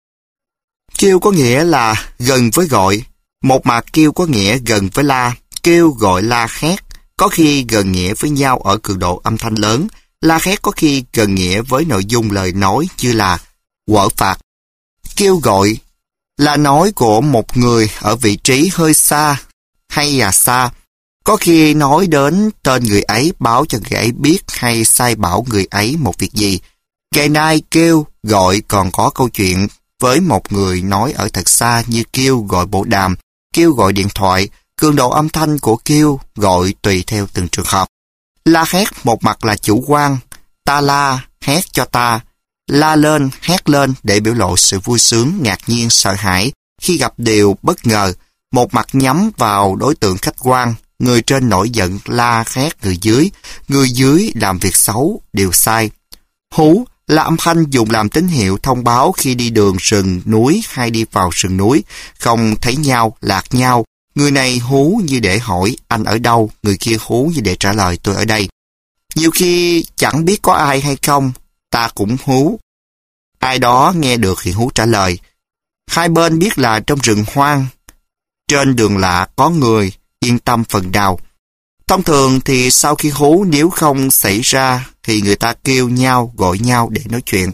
Kêu có nghĩa là gần với gọi. Một mặt kêu có nghĩa gần với la. Kêu, gọi, la, hét có khi gần nghĩa với nhau ở cường độ âm thanh lớn. La hét có khi gần nghĩa với nội dung lời nói như là quở phạt. Kêu gọi là nói của một người ở vị trí hơi xa hay là xa. Có khi nói đến tên người ấy, báo cho người ấy biết hay sai bảo người ấy một việc gì. Ngày nay kêu gọi còn có câu chuyện với một người nói ở thật xa như kêu gọi bộ đàm, kêu gọi điện thoại. Cường độ âm thanh của kêu gọi tùy theo từng trường hợp. La hét một mặt là chủ quan, ta la, hét cho ta. La lên, hét lên để biểu lộ sự vui sướng, ngạc nhiên, sợ hãi khi gặp điều bất ngờ. Một mặt nhắm vào đối tượng khách quan, người trên nổi giận la hét người dưới, người dưới làm việc xấu, điều sai. Hú là âm thanh dùng làm tín hiệu thông báo khi đi đường rừng núi hay đi vào rừng núi, không thấy nhau, lạc nhau. Người này hú như để hỏi anh ở đâu, người kia hú như để trả lời tôi ở đây. Nhiều khi chẳng biết có ai hay không, ta cũng hú. Ai đó nghe được thì hú trả lời. Hai bên biết là trong rừng hoang, trên đường lạ có người, yên tâm phần nào. Thông thường thì sau khi hú nếu không xảy ra thì người ta kêu nhau, gọi nhau để nói chuyện.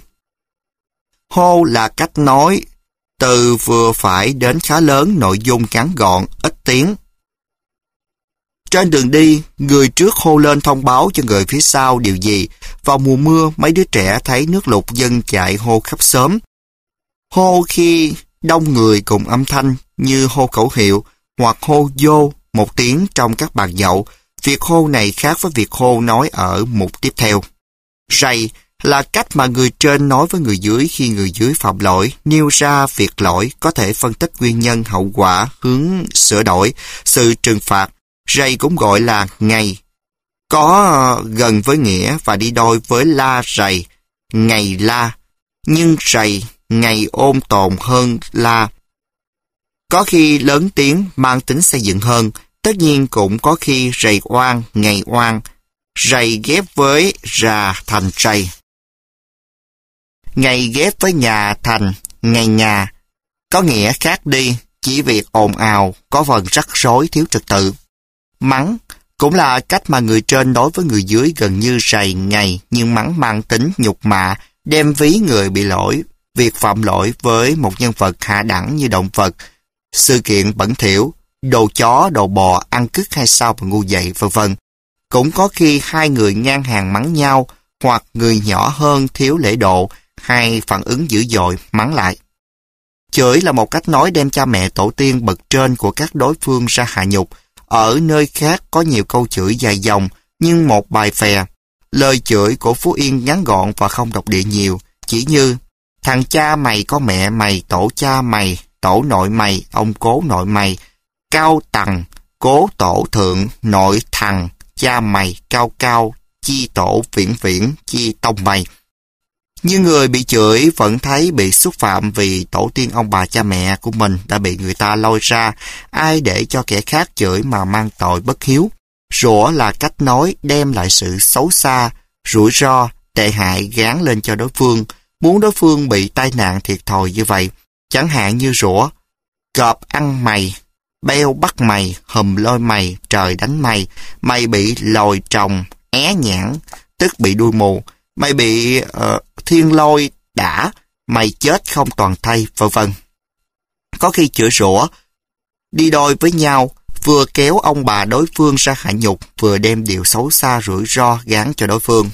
Hô là cách nói từ vừa phải đến khá lớn, nội dung ngắn gọn, ít tiếng. Trên đường đi, người trước hô lên thông báo cho người phía sau điều gì. Vào mùa mưa, mấy đứa trẻ thấy nước lụt dân chạy hô khắp xóm. Hô khi đông người cùng âm thanh như hô khẩu hiệu hoặc hô vô một tiếng trong các bàn nhậu. Việc hô này khác với việc hô nói ở mục tiếp theo. Rầy là cách mà người trên nói với người dưới khi người dưới phạm lỗi, nêu ra việc lỗi, có thể phân tích nguyên nhân, hậu quả, hướng sửa đổi, sự trừng phạt. Rầy cũng gọi là ngày, có gần với nghĩa và đi đôi với la rầy, ngày la, nhưng rầy, ngày ôn tồn hơn la. Có khi lớn tiếng mang tính xây dựng hơn, tất nhiên cũng có khi rầy oan, ngày oan, rầy ghép với rà thành rầy. Ngày ghép với nhà thành ngày nhà, có nghĩa khác đi, chỉ việc ồn ào, có phần rắc rối, thiếu trật tự. Mắng cũng là cách mà người trên nói với người dưới gần như rầy ngày, nhưng mắng mang tính nhục mạ, đem ví người bị lỗi, việc phạm lỗi với một nhân vật hạ đẳng như động vật, sự kiện bẩn thỉu, đồ chó, đồ bò, ăn cứt hay sao mà ngu dậy, vân vân. Cũng có khi hai người ngang hàng mắng nhau, hoặc người nhỏ hơn thiếu lễ độ, hay phản ứng dữ dội mắng lại. Chửi là một cách nói đem cha mẹ tổ tiên bậc trên của các đối phương ra hạ nhục. Ở nơi khác có nhiều câu chửi dài dòng, nhưng một bài phè. Lời chửi của Phú Yên ngắn gọn và không độc địa nhiều, chỉ như thằng cha mày có mẹ mày, tổ cha mày, tổ nội mày, ông cố nội mày, cao tằng, cố tổ thượng, nội thằng, cha mày, cao cao, chi tổ viễn viễn, chi tông mày. Như người bị chửi vẫn thấy bị xúc phạm vì tổ tiên ông bà cha mẹ của mình đã bị người ta lôi ra, ai để cho kẻ khác chửi mà mang tội bất hiếu. Rủa là cách nói đem lại sự xấu xa, rủi ro, tệ hại gán lên cho đối phương, muốn đối phương bị tai nạn thiệt thòi như vậy. Chẳng hạn như rủa, cọp ăn mày, Beo bắt mày, hùm lôi mày, trời đánh mày, mày bị lồi tròng, é nhãn, tức bị đuôi mù, mày bị uh, thiên lôi đả, mày chết không toàn thây, vân vân. Có khi chửi rủa đi đôi với nhau, vừa kéo ông bà đối phương ra hạ nhục, vừa đem điều xấu xa rủi ro gán cho đối phương.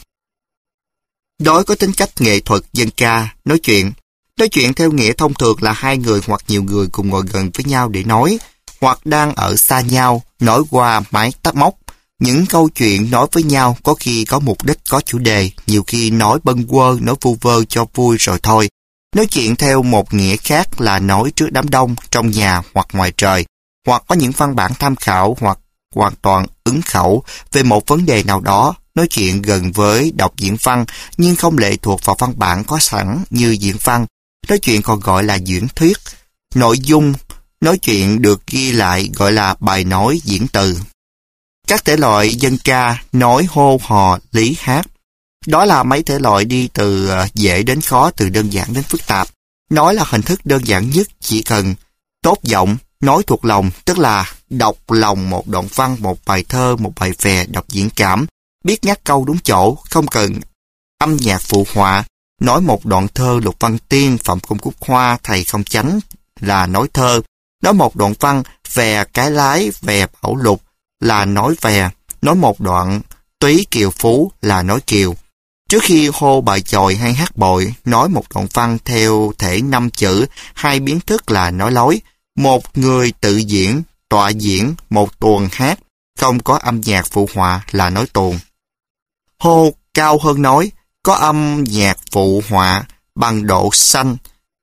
Đối có tính cách nghệ thuật dân ca, nói chuyện. Nói chuyện theo nghĩa thông thường là hai người hoặc nhiều người cùng ngồi gần với nhau để nói, hoặc đang ở xa nhau, nói qua máy tắt móc. Những câu chuyện nói với nhau có khi có mục đích, có chủ đề, nhiều khi nói bâng quơ, nói vu vơ cho vui rồi thôi. Nói chuyện theo một nghĩa khác là nói trước đám đông, trong nhà hoặc ngoài trời, hoặc có những văn bản tham khảo hoặc hoàn toàn ứng khẩu về một vấn đề nào đó. Nói chuyện gần với đọc diễn văn nhưng không lệ thuộc vào văn bản có sẵn như diễn văn. Nói chuyện còn gọi là diễn thuyết. Nội dung nói chuyện được ghi lại gọi là bài nói, diễn từ. Các thể loại dân ca, nói, hô, hò, lý, hát. Đó là mấy thể loại đi từ dễ đến khó, từ đơn giản đến phức tạp. Nói là hình thức đơn giản nhất, chỉ cần tốt giọng, nói thuộc lòng, tức là đọc lòng một đoạn văn, một bài thơ, một bài vè, đọc diễn cảm, biết nhắc câu đúng chỗ, không cần âm nhạc phụ họa. Nói một đoạn thơ Lục Văn Tiên, Phạm Công Cúc Hoa, Thầy Không Chánh là nói thơ. Nói một đoạn văn vè Cái Lái, vè Bảo Lục là nói vè. Nói một đoạn Túy Kiều Phú là nói kiều. Trước khi hô bài chòi hay hát bội, nói một đoạn văn theo thể năm chữ, hai biến thức là nói lối. Một người tự diễn, tọa diễn, một tuồng hát, không có âm nhạc phụ họa là nói tuồng. Hô cao hơn nói, có âm nhạc phụ họa bằng độ xanh.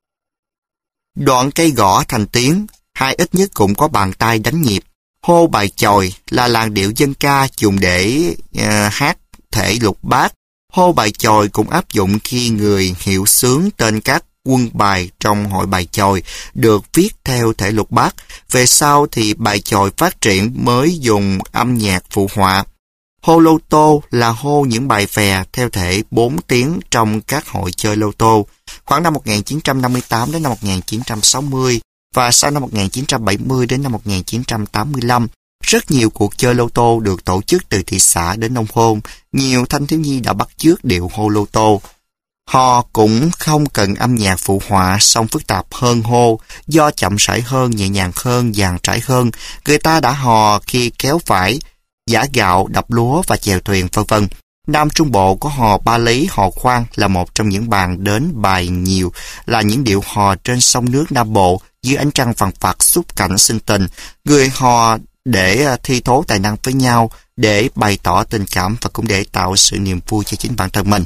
Đoạn cây gõ thành tiếng, hai ít nhất cũng có bàn tay đánh nhịp. Hô bài chòi là làn điệu dân ca dùng để uh, hát thể lục bát. Hô bài chòi cũng áp dụng khi người hiệu xướng tên các quân bài trong hội bài chòi được viết theo thể lục bát. Về sau thì bài chòi phát triển mới dùng âm nhạc phụ họa. Hô lô tô là hô những bài vè theo thể bốn tiếng trong các hội chơi lô tô. Khoảng năm một nghìn chín trăm năm mươi tám đến năm một nghìn chín trăm sáu mươi và sau năm một nghìn chín trăm bảy mươi đến năm một nghìn chín trăm tám mươi lăm, rất nhiều cuộc chơi lô tô được tổ chức từ thị xã đến nông thôn. Nhiều thanh thiếu nhi đã bắt chước điệu hô lô tô. Hò cũng không cần âm nhạc phụ họa, song phức tạp hơn hô, do chậm rãi hơn, nhẹ nhàng hơn, dàn trải hơn. Người ta đã hò khi kéo vải, giã gạo, đập lúa và chèo thuyền, vân vân. Nam Trung Bộ có hò ba lý, hò khoan là một trong những bàn đến bài nhiều, là những điệu hò trên sông nước Nam Bộ dưới ánh trăng phằn phặt xúc cảnh sinh tình. Người hò để thi thố tài năng với nhau, để bày tỏ tình cảm và cũng để tạo sự niềm vui cho chính bản thân mình.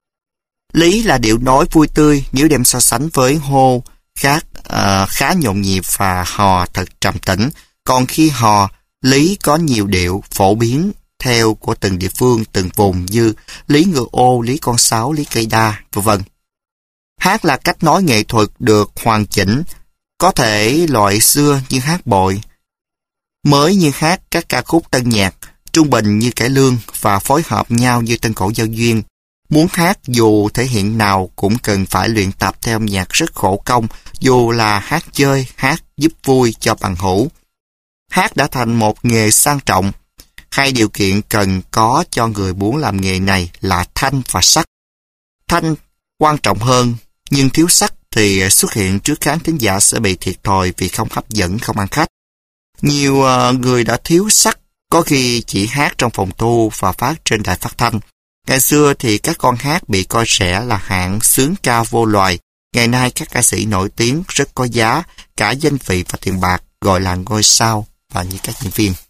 Lý là điệu nói vui tươi, nếu đem so sánh với hô khác uh, khá nhộn nhịp và hò thật trầm tĩnh. Còn khi hò, lý có nhiều điệu phổ biến theo của từng địa phương, từng vùng như lý ngựa ô, lý con sáo, lý cây đa, vân vân. Hát là cách nói nghệ thuật được hoàn chỉnh, có thể loại xưa như hát bội, mới như hát các ca khúc tân nhạc, trung bình như cải lương và phối hợp nhau như tân cổ giao duyên. Muốn hát dù thể hiện nào cũng cần phải luyện tập theo âm nhạc rất khổ công, dù là hát chơi, hát giúp vui cho bằng hữu. Hát đã thành một nghề sang trọng. Hai điều kiện cần có cho người muốn làm nghề này là thanh và sắc. Thanh quan trọng hơn, nhưng thiếu sắc thì xuất hiện trước khán thính giả sẽ bị thiệt thòi vì không hấp dẫn, không ăn khách. Nhiều uh, người đã thiếu sắc, có khi chỉ hát trong phòng thu và phát trên đài phát thanh. Ngày xưa thì các con hát bị coi rẻ là hạng xướng ca vô loài. Ngày nay các ca sĩ nổi tiếng rất có giá, cả danh vị và tiền bạc, gọi là ngôi sao và như các diễn viên.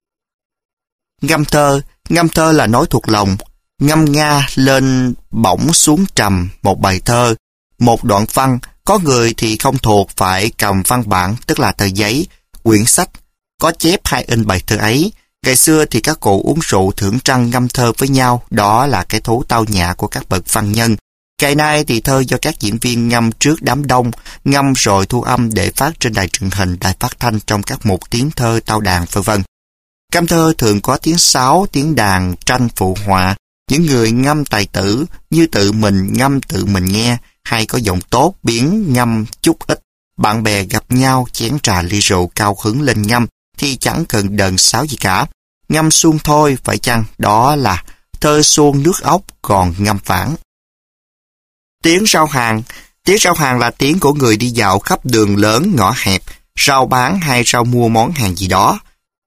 Ngâm thơ, ngâm thơ là nói thuộc lòng, ngâm nga lên bổng xuống trầm một bài thơ, một đoạn văn. Có người thì không thuộc phải cầm văn bản, tức là tờ giấy, quyển sách, có chép hai in bài thơ ấy. Ngày xưa thì các cụ uống rượu thưởng trăng ngâm thơ với nhau, đó là cái thú tao nhã của các bậc văn nhân. Ngày nay thì thơ do các diễn viên ngâm trước đám đông, ngâm rồi thu âm để phát trên đài truyền hình, đài phát thanh trong các mục tiếng thơ, tao đàn, vân vân. Ngâm thơ thường có tiếng sáo, tiếng đàn, tranh phụ họa. Những người ngâm tài tử như tự mình ngâm tự mình nghe, hay có giọng tốt biến ngâm chút ít. bạn bè gặp nhau chén trà ly rượu cao hứng lên ngâm thì chẳng cần đờn sáo gì cả. Ngâm suông thôi, phải chăng đó là thơ suông nước ốc còn ngâm vãng. Tiếng rao hàng. Tiếng rao hàng là tiếng của người đi dạo khắp đường lớn ngõ hẹp, rao bán hay rao mua món hàng gì đó.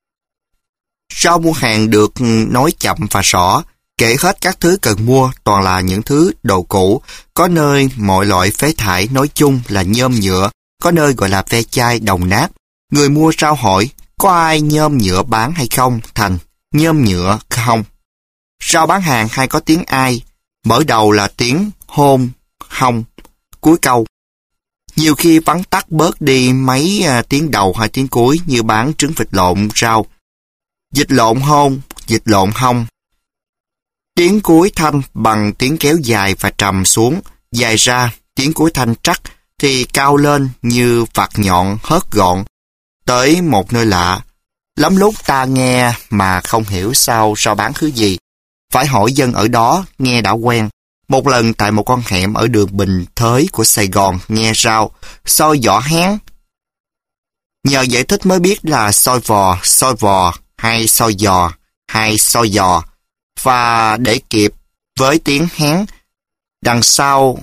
Rao mua hàng được nói chậm và rõ, kể hết các thứ cần mua toàn là những thứ đồ cũ, có nơi mọi loại phế thải nói chung là nhôm nhựa, có nơi gọi là ve chai đồng nát. Người mua rao hỏi, có ai nhôm nhựa bán hay không, thành nhôm nhựa không. Rao bán hàng hay có tiếng ai, mở đầu là tiếng hôn, hông, cuối câu. Nhiều khi vắn tắt bớt đi mấy à, tiếng đầu hay tiếng cuối như bán trứng vịt lộn rau. Vịt lộn hôn, vịt lộn hông. Tiếng cuối thanh bằng tiếng kéo dài và trầm xuống, dài ra, tiếng cuối thanh trắc thì cao lên như vạt nhọn hớt gọn. Tới một nơi lạ, lắm lúc ta nghe mà không hiểu sao rao bán thứ gì. Phải hỏi dân ở đó, nghe đã quen. Một lần tại một con hẻm ở đường Bình Thới của Sài Gòn nghe rao, soi vỏ hén. Nhờ giải thích mới biết là soi vò, soi vò, hay soi giò, hay soi giò. Và để kịp với tiếng hén, đằng sau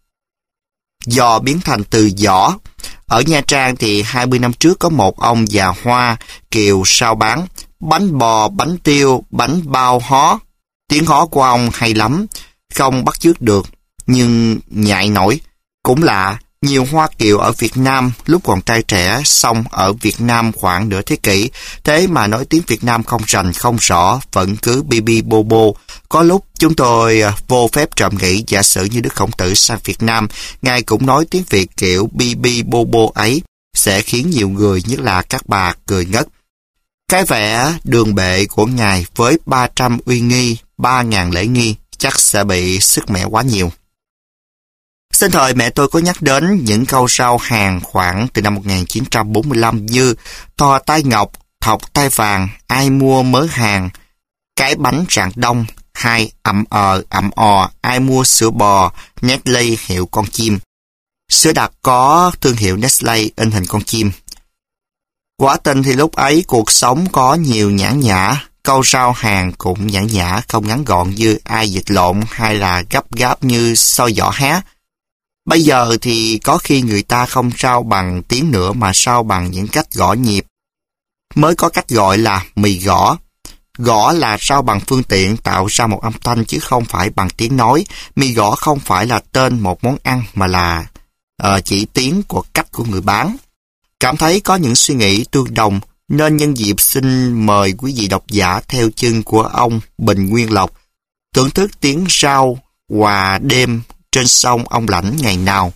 giò biến thành từ giỏ. Ở Nha Trang thì hai mươi năm trước có một ông già Hoa kiều rao bán bánh bò, bánh tiêu, bánh bao hó. Tiếng hó của ông hay lắm, không bắt chước được, nhưng nhại nổi. Cũng lạ, nhiều Hoa kiều ở Việt Nam lúc còn trai trẻ, xong ở Việt Nam khoảng nửa thế kỷ, thế mà nói tiếng Việt Nam không rành không rõ, vẫn cứ bi bi bô bô. Có lúc chúng tôi vô phép trộm nghĩ giả sử như Đức Khổng Tử sang Việt Nam, Ngài cũng nói tiếng Việt kiểu bi bi bô bô ấy, sẽ khiến nhiều người, nhất là các bà, cười ngất. Cái vẻ đường bệ của Ngài với ba trăm uy nghi, ba ngàn lễ nghi, chắc sẽ bị sức mẻ quá nhiều. Sinh thời mẹ tôi có nhắc đến những câu rao hàng khoảng từ năm một nghìn chín trăm bốn mươi lăm như thò tay ngọc, thọc tay vàng, ai mua mớ hàng, cái bánh rạng đông, hai ậm ờ ậm ò, ai mua sữa bò, Nestle hiệu con chim. Sữa đặc có thương hiệu Nestle in hình con chim. Quả tình thì lúc ấy cuộc sống có nhiều nhãn nhã, câu rao hàng cũng nhãn nhã, không ngắn gọn như ai vịt lộn hay là gấp gáp như soi giỏ hé. Bây giờ thì có khi người ta không rao bằng tiếng nữa mà rao bằng những cách gõ nhịp. Mới có cách gọi là mì gõ. Gõ là rao bằng phương tiện tạo ra một âm thanh chứ không phải bằng tiếng nói. Mì gõ không phải là tên một món ăn mà là uh, chỉ tiếng của cách của người bán. Cảm thấy có những suy nghĩ tương đồng nên nhân dịp xin mời quý vị độc giả theo chân của ông Bình Nguyên Lộc thưởng thức tiếng rao hòa đêm trên sông Ông Lãnh ngày nào.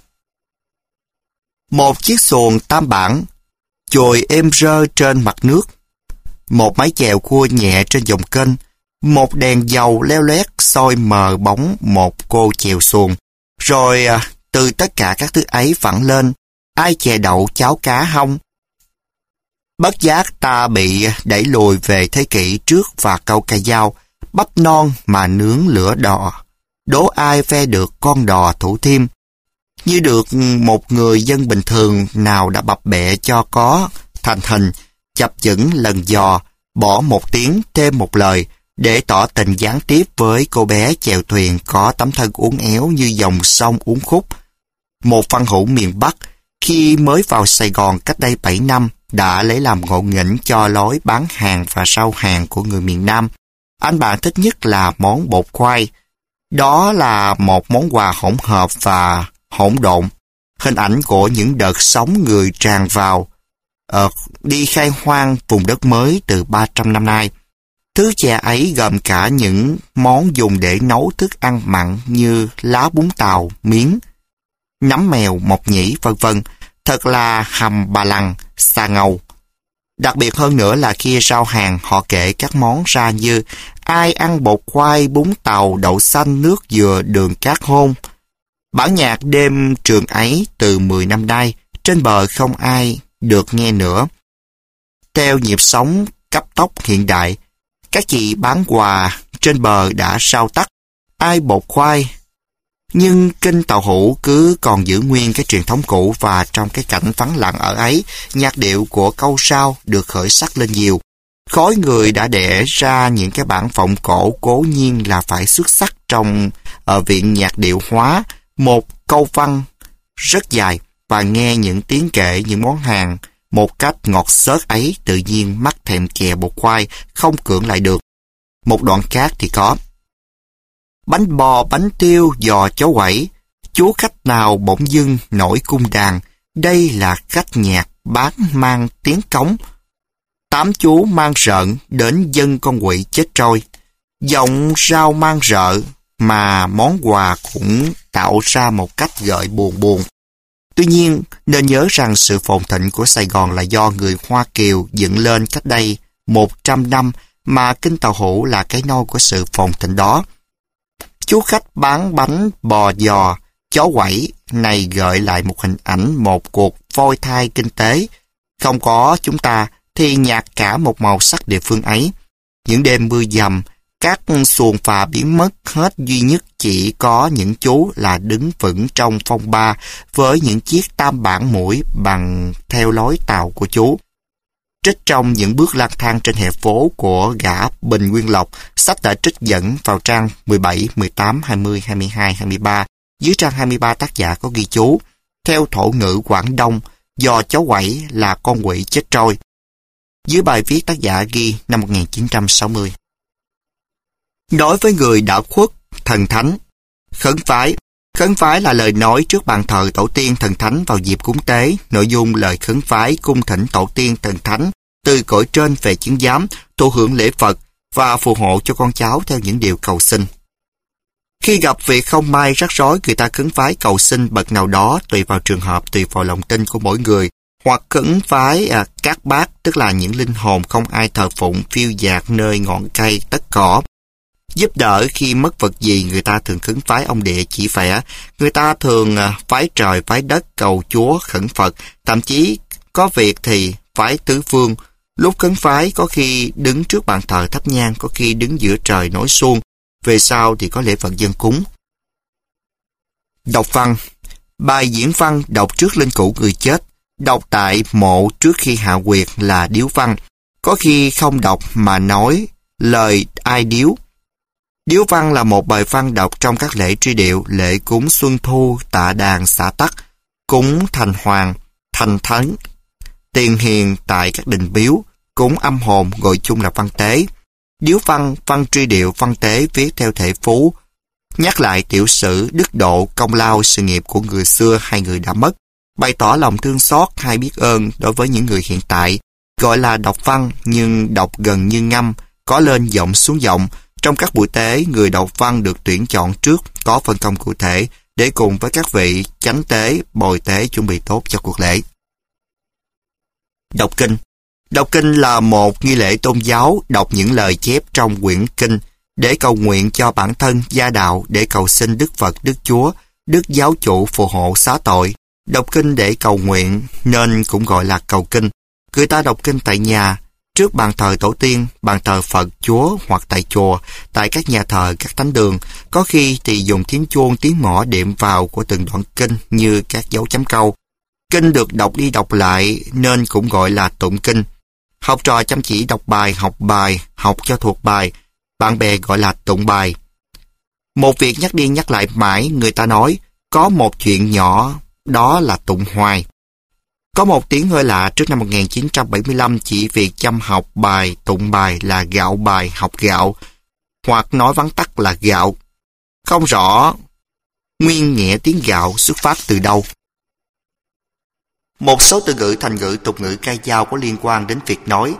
Một chiếc xuồng tam bản chồi êm rơ trên mặt nước, một mái chèo cua nhẹ trên dòng kênh, một đèn dầu leo lét soi mờ bóng một cô chèo xuồng, rồi từ tất cả các thứ ấy vẳng lên ai chè đậu cháo cá hông. Bất giác ta bị đẩy lùi về thế kỷ trước và câu ca dao, bắp non mà nướng lửa đỏ, đố ai ve được con đò Thủ Thiêm. Như được một người dân bình thường nào đã bập bẹ cho có thành hình, chập chững lần dò, bỏ một tiếng thêm một lời để tỏ tình gián tiếp với cô bé chèo thuyền có tấm thân uốn éo như dòng sông uốn khúc. Một văn hữu miền Bắc khi mới vào Sài Gòn cách đây bảy năm đã lấy làm ngộ nghĩnh cho lối bán hàng và rao hàng của người miền Nam. Anh bạn thích nhất là món bột khoai. Đó là một món quà hỗn hợp và hỗn độn. Hình ảnh của những đợt sóng người tràn vào, uh, đi khai hoang vùng đất mới từ ba trăm năm nay. Thứ chè ấy gồm cả những món dùng để nấu thức ăn mặn như lá bún tàu, miến, nấm mèo, mộc nhĩ, vân vân. Thật là hầm bà lằng, xà ngầu. Đặc biệt hơn nữa là khi rao hàng họ kể các món ra như ai ăn bột khoai, bún tàu, đậu xanh, nước dừa, đường cát hôn. Bản nhạc đêm trường ấy từ mười năm nay, trên bờ không ai được nghe nữa. Theo nhịp sống cấp tốc hiện đại, các chị bán quà trên bờ đã rao tắt ai bột khoai, Nhưng kinh Tàu Hữu cứ còn giữ nguyên cái truyền thống cũ, và trong cái cảnh vắng lặng ở ấy, nhạc điệu của câu sau được khởi sắc lên nhiều. Khối người đã đẻ ra những cái bản vọng cổ cố nhiên là phải xuất sắc trong ở viện nhạc điệu hóa một câu văn rất dài, và nghe những tiếng kệ những món hàng một cách ngọt xớt ấy, tự nhiên mắt thèm chè bột khoai không cưỡng lại được. Một đoạn khác thì có: bánh bò bánh tiêu giò chó quẩy, chú khách nào bỗng dưng nổi cung đàn, đây là khách nhạc bán mang tiếng cống. Tám chú mang rợn đến dân con quỷ chết trôi, giọng rau mang rợ mà món quà cũng tạo ra một cách gợi buồn buồn. Tuy nhiên, nên nhớ rằng sự phồn thịnh của Sài Gòn là do người Hoa Kiều dựng lên cách đây một trăm năm, mà kinh Tàu Hữu là cái nôi của sự phồn thịnh đó. Chú khách bán bánh bò giò chó quẩy này gợi lại một hình ảnh một cuộc phôi thai kinh tế. Không có chúng ta thì nhạt cả một màu sắc địa phương ấy. Những đêm mưa dầm, các xuồng phà biến mất hết, duy nhất chỉ có những chú là đứng vững trong phong ba với những chiếc tam bản mũi bằng theo lối tàu của chú. Trích trong những bước lang thang trên hè phố của gã Bình Nguyên Lộc, sách đã trích dẫn vào trang mười bảy, mười tám, hai mươi, hai mươi hai, hai mươi ba. Dưới trang hai mươi ba tác giả có ghi chú: theo thổ ngữ Quảng Đông, giò chó quẩy là con quỷ chết trôi. Dưới bài viết tác giả ghi năm một nghìn chín trăm sáu mươi. Nói với người đã khuất, thần thánh. Khấn vái. Khấn vái là lời nói trước bàn thờ tổ tiên thần thánh vào dịp cúng tế. Nội dung lời khấn vái cung thỉnh tổ tiên thần thánh từ cõi trên về chứng giám, thụ hưởng lễ Phật và phù hộ cho con cháu theo những điều cầu xin. Khi gặp việc không may rắc rối, người ta khấn vái cầu xin bậc nào đó, tùy vào trường hợp, tùy vào lòng tin của mỗi người, hoặc khấn vái à, các bác, tức là những linh hồn không ai thờ phụng phiêu dạt nơi ngọn cây tất cỏ. Giúp đỡ khi mất vật gì, người ta thường khấn vái ông địa chỉ phẻ. Người ta thường vái trời vái đất, cầu Chúa khẩn Phật, thậm chí có việc thì vái tứ phương. Lúc khấn vái có khi đứng trước bàn thờ thắp nhang, có khi đứng giữa trời nối suông. Về sau thì có lễ vật dân cúng. Đọc văn. Bài diễn văn đọc trước linh cữu người chết, đọc tại mộ trước khi hạ quyệt là điếu văn. Có khi không đọc mà nói lời ai điếu. Điếu văn là một bài văn đọc trong các lễ truy điệu, lễ cúng xuân thu, tạ đàn, xả tắc, cúng thành hoàng, thành thánh, tiền hiền tại các đình miếu, cúng âm hồn, gọi chung là văn tế. Điếu văn, văn truy điệu, văn tế viết theo thể phú, nhắc lại tiểu sử, đức độ, công lao, sự nghiệp của người xưa hay người đã mất, bày tỏ lòng thương xót hay biết ơn đối với những người hiện tại, gọi là đọc văn nhưng đọc gần như ngâm, có lên giọng xuống giọng. Trong các buổi tế, người đọc văn được tuyển chọn trước, có phân công cụ thể để cùng với các vị chánh tế, bồi tế chuẩn bị tốt cho cuộc lễ. Đọc kinh. Đọc kinh là một nghi lễ tôn giáo, đọc những lời chép trong quyển kinh để cầu nguyện cho bản thân, gia đạo, để cầu xin Đức Phật, Đức Chúa, Đức Giáo chủ phù hộ xá tội. Đọc kinh để cầu nguyện nên cũng gọi là cầu kinh. Người ta đọc kinh tại nhà, trước bàn thờ tổ tiên, bàn thờ Phật, Chúa hoặc tại chùa, tại các nhà thờ, các thánh đường. Có khi thì dùng tiếng chuông, tiếng mõ điểm vào của từng đoạn kinh như các dấu chấm câu. Kinh được đọc đi đọc lại nên cũng gọi là tụng kinh. Học trò chăm chỉ đọc bài, học bài, học cho thuộc bài. Bạn bè gọi là tụng bài. Một việc nhắc đi nhắc lại mãi, người ta nói, có một chuyện nhỏ, đó là tụng hoài. Có một tiếng hơi lạ trước năm một nghìn chín trăm bảy mươi lăm chỉ việc chăm học bài, tụng bài là gạo bài, học gạo, hoặc nói vắn tắt là gạo. Không rõ nguyên nghĩa tiếng gạo xuất phát từ đâu. Một số từ ngữ, thành ngữ, tục ngữ ca dao có liên quan đến việc nói.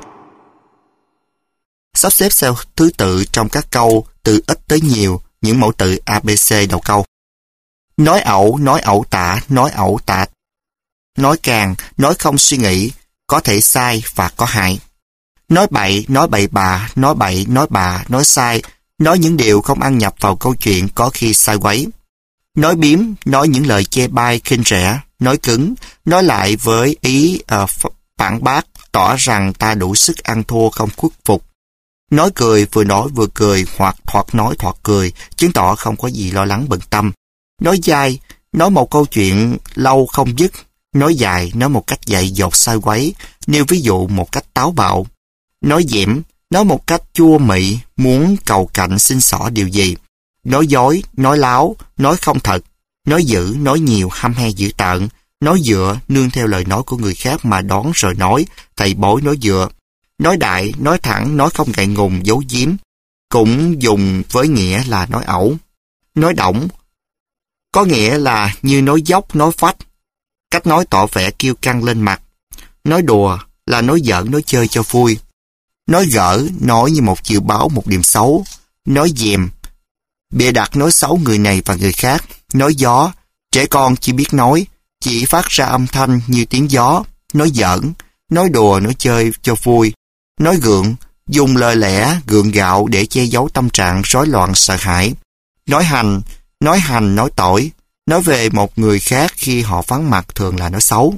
Sắp xếp theo thứ tự trong các câu từ ít tới nhiều, những mẫu tự a bê xê đầu câu. Nói ẩu, nói ẩu tả, nói ẩu tả. Nói càng, nói không suy nghĩ, có thể sai và có hại. Nói bậy, nói bậy bạ, nói bậy, nói bạ, nói sai, nói những điều không ăn nhập vào câu chuyện, có khi sai quấy. Nói biếm, nói những lời chê bai, khinh rẻ, nói cứng, nói lại với ý uh, phản bác, tỏ rằng ta đủ sức ăn thua không khuất phục. Nói cười, vừa nói vừa cười, hoặc thoạt nói thoạt cười, chứng tỏ không có gì lo lắng bận tâm. nói dai, nói một câu chuyện lâu không dứt, nói dài, nói một cách dại dột sai quấy, nêu ví dụ một cách táo bạo, nói dẻm, nói một cách chua mị, muốn cầu cạnh xin xỏ điều gì, nói dối, nói láo, nói không thật, nói dữ, nói nhiều, hăm he dữ tợn, nói dựa, nương theo lời nói của người khác mà đoán rồi nói, thầy bói nói dựa, nói đại, nói thẳng, nói không ngại ngùng, giấu giếm, cũng dùng với nghĩa là nói ẩu, nói đỏng, có nghĩa là như nói dốc, nói phách, cách nói tỏ vẻ kiêu căng lên mặt, nói đùa là nói giỡn, nói chơi cho vui, nói gỡ, nói như một chiều báo một điểm xấu, nói dèm, bịa đặt nói xấu người này và người khác, nói gió, trẻ con chỉ biết nói, chỉ phát ra âm thanh như tiếng gió, nói giỡn, nói đùa, nói chơi cho vui, nói gượng, dùng lời lẽ gượng gạo để che giấu tâm trạng rối loạn sợ hãi, nói hành, nói hành nói tỏi, nói về một người khác khi họ vắng mặt thường là nói xấu.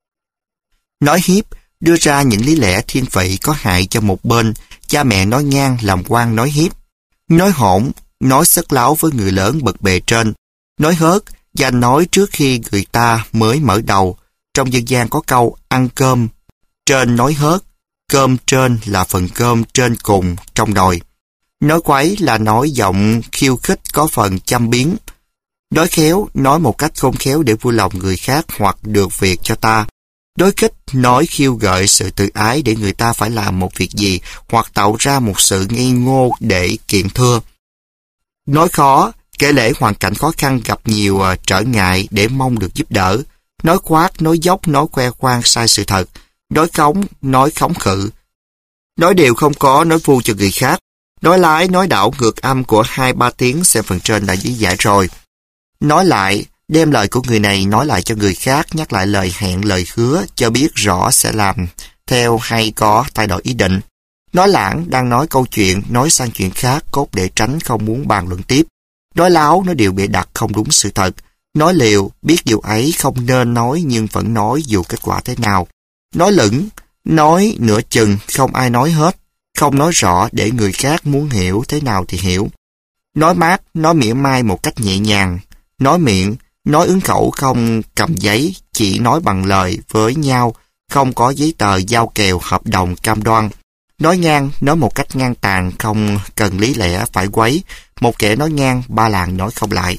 Nói hiếp, đưa ra những lý lẽ thiên vị có hại cho một bên, cha mẹ nói ngang làm quan nói hiếp. Nói hỗn, nói sất láo với người lớn bậc bề trên. Nói hớt, và nói trước khi người ta mới mở đầu. Trong dân gian có câu ăn cơm trên nói hớt, cơm trên là phần cơm trên cùng trong nồi. Nói quấy là nói giọng khiêu khích có phần châm biếm. Nói khéo, nói một cách khôn khéo để vui lòng người khác hoặc được việc cho ta. Đối khích, nói khiêu gợi sự tự ái để người ta phải làm một việc gì hoặc tạo ra một sự nghi ngô để kiện thưa. Nói khó, kể lể hoàn cảnh khó khăn gặp nhiều uh, trở ngại để mong được giúp đỡ. Nói khoác, nói dốc, nói khoe khoang sai sự thật. Nói khống, nói khống khự. Nói điều không có, nói vu cho người khác. Nói lái, nói đảo ngược âm của hai ba tiếng xem phần trên đã lý giải rồi. Nói lại, đem lời của người này nói lại cho người khác, nhắc lại lời hẹn lời hứa, cho biết rõ sẽ làm theo hay có thay đổi ý định. Nói lãng, đang nói câu chuyện, nói sang chuyện khác, cốt để tránh không muốn bàn luận tiếp. Nói láo, nói điều bịa đặt không đúng sự thật. Nói liều, biết điều ấy không nên nói nhưng vẫn nói dù kết quả thế nào. Nói lửng, nói nửa chừng, không ai nói hết. Không nói rõ để người khác muốn hiểu thế nào thì hiểu. Nói mát, nói mỉa mai một cách nhẹ nhàng. Nói miệng, nói ứng khẩu không cầm giấy, chỉ nói bằng lời với nhau, không có giấy tờ giao kèo hợp đồng cam đoan. Nói ngang, nói một cách ngang tàn, không cần lý lẽ phải quấy, một kẻ nói ngang, ba làng nói không lại.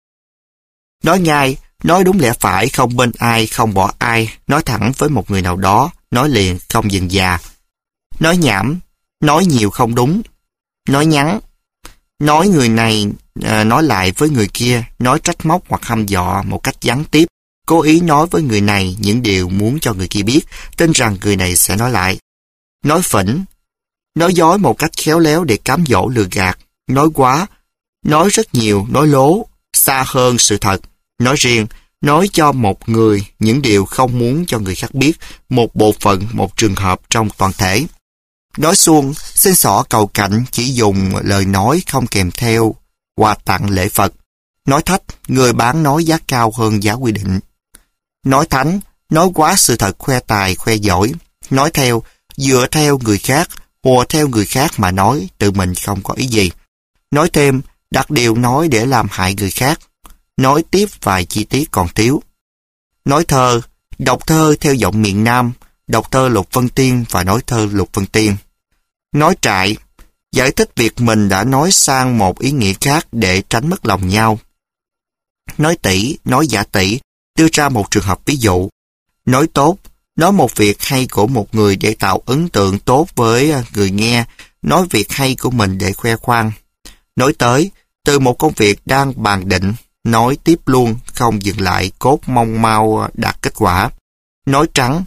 Nói ngay, nói đúng lẽ phải, không bên ai, không bỏ ai, nói thẳng với một người nào đó, nói liền, không dừng dà. Nói nhảm, nói nhiều không đúng. Nói nhắn, nói người này à, nói lại với người kia, nói trách móc hoặc hăm dọa một cách gián tiếp, cố ý nói với người này những điều muốn cho người kia biết, tin rằng người này sẽ nói lại. Nói phỉnh, nói dối một cách khéo léo để cám dỗ lừa gạt. Nói quá, nói rất nhiều, nói lố, xa hơn sự thật. Nói riêng, nói cho một người những điều không muốn cho người khác biết, một bộ phận, một trường hợp trong toàn thể. Nói suông, xin xỏ cầu cạnh, chỉ dùng lời nói không kèm theo quà tặng lễ vật. Nói thách, người bán nói giá cao hơn giá quy định. Nói thánh, nói quá sự thật, khoe tài, khoe giỏi. Nói theo, dựa theo người khác, hùa theo người khác mà nói, tự mình không có ý gì. Nói thêm, đặt điều nói để làm hại người khác. Nói tiếp vài chi tiết còn thiếu. Nói thơ, đọc thơ theo giọng miền Nam, đọc thơ Lục Vân Tiên và nói thơ Lục Vân Tiên. Nói trại, giải thích việc mình đã nói sang một ý nghĩa khác để tránh mất lòng nhau. Nói tỉ, nói giả tỉ, đưa ra một trường hợp ví dụ. Nói tốt, nói một việc hay của một người để tạo ấn tượng tốt với người nghe, nói việc hay của mình để khoe khoang. Nói tới, từ một công việc đang bàn định, nói tiếp luôn, không dừng lại, cốt mong mau đạt kết quả. Nói trắng,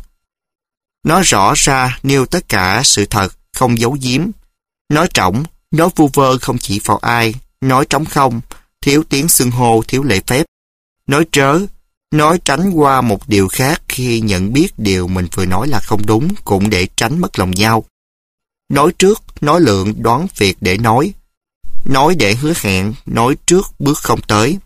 nói rõ ra, nêu tất cả sự thật, không giấu giếm. Nói trỏng, nói vu vơ không chỉ vào ai. Nói trống không, thiếu tiếng xưng hô, thiếu lễ phép. Nói trớ, nói tránh qua một điều khác khi nhận biết điều mình vừa nói là không đúng, cũng để tránh mất lòng nhau. Nói trước, nói lượng, đoán việc để nói. Nói để hứa hẹn, nói trước bước không tới.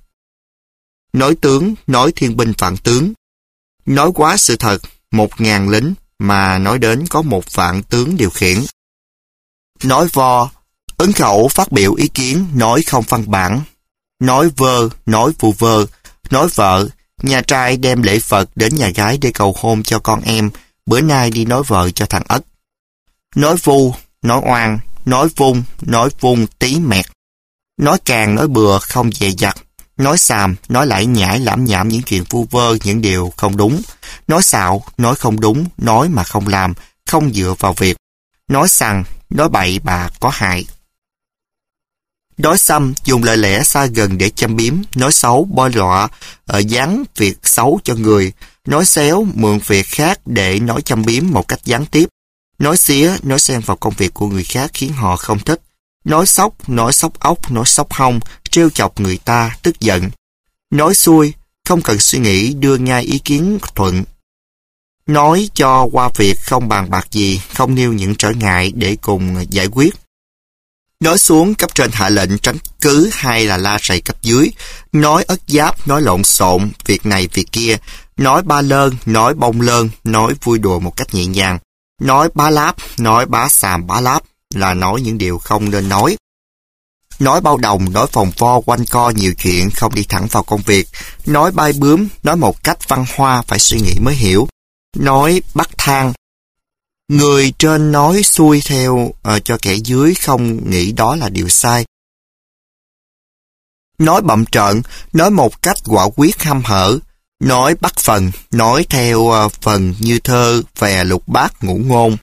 Nói tướng, nói thiên binh vạn tướng. Nói quá sự thật, một ngàn lính, mà nói đến có một vạn tướng điều khiển. Nói vo, ứng khẩu phát biểu ý kiến, nói không văn bản. nói vơ, nói vu vơ, nói vợ, nhà trai đem lễ vật đến nhà gái để cầu hôn cho con em, bữa nay đi nói vợ cho thằng Ất. Nói vu, nói oan, nói vung, nói vung tí mẹt. Nói càng, nói bừa, không dè dặt. Nói xàm, nói lải nhải lãm nhảm những chuyện vu vơ, những điều không đúng. Nói xạo, nói không đúng, nói mà không làm, không dựa vào việc. Nói xằng, nói bậy bạ có hại. Nói xăm, dùng lời lẽ xa gần để châm biếm. Nói xấu, bôi lọa, ở gián việc xấu cho người. Nói xéo, mượn việc khác để nói châm biếm một cách gián tiếp. Nói xía, nói xen vào công việc của người khác khiến họ không thích. Nói sóc, nói sóc ốc, nói sóc hông, trêu chọc người ta, tức giận. Nói xuôi, không cần suy nghĩ, đưa ngay ý kiến thuận. Nói cho qua việc, không bàn bạc gì, không nêu những trở ngại để cùng giải quyết. Nói xuống, cấp trên hạ lệnh tránh cứ hay là la rầy cấp dưới. Nói ất giáp, nói lộn xộn, việc này việc kia. Nói ba lơn, nói bông lơn, nói vui đùa một cách nhẹ nhàng. Nói bá láp, nói bá xàm bá láp là nói những điều không nên nói. Nói bao đồng, nói vòng vo quanh co nhiều chuyện, không đi thẳng vào công việc. Nói bay bướm, nói một cách văn hoa phải suy nghĩ mới hiểu. Nói bắt thang. Người trên nói xuôi theo uh, cho kẻ dưới không nghĩ đó là điều sai. Nói bậm trợn, nói một cách quả quyết hăm hở. Nói bắt phần, nói theo uh, phần như thơ, vè lục bát ngũ ngôn.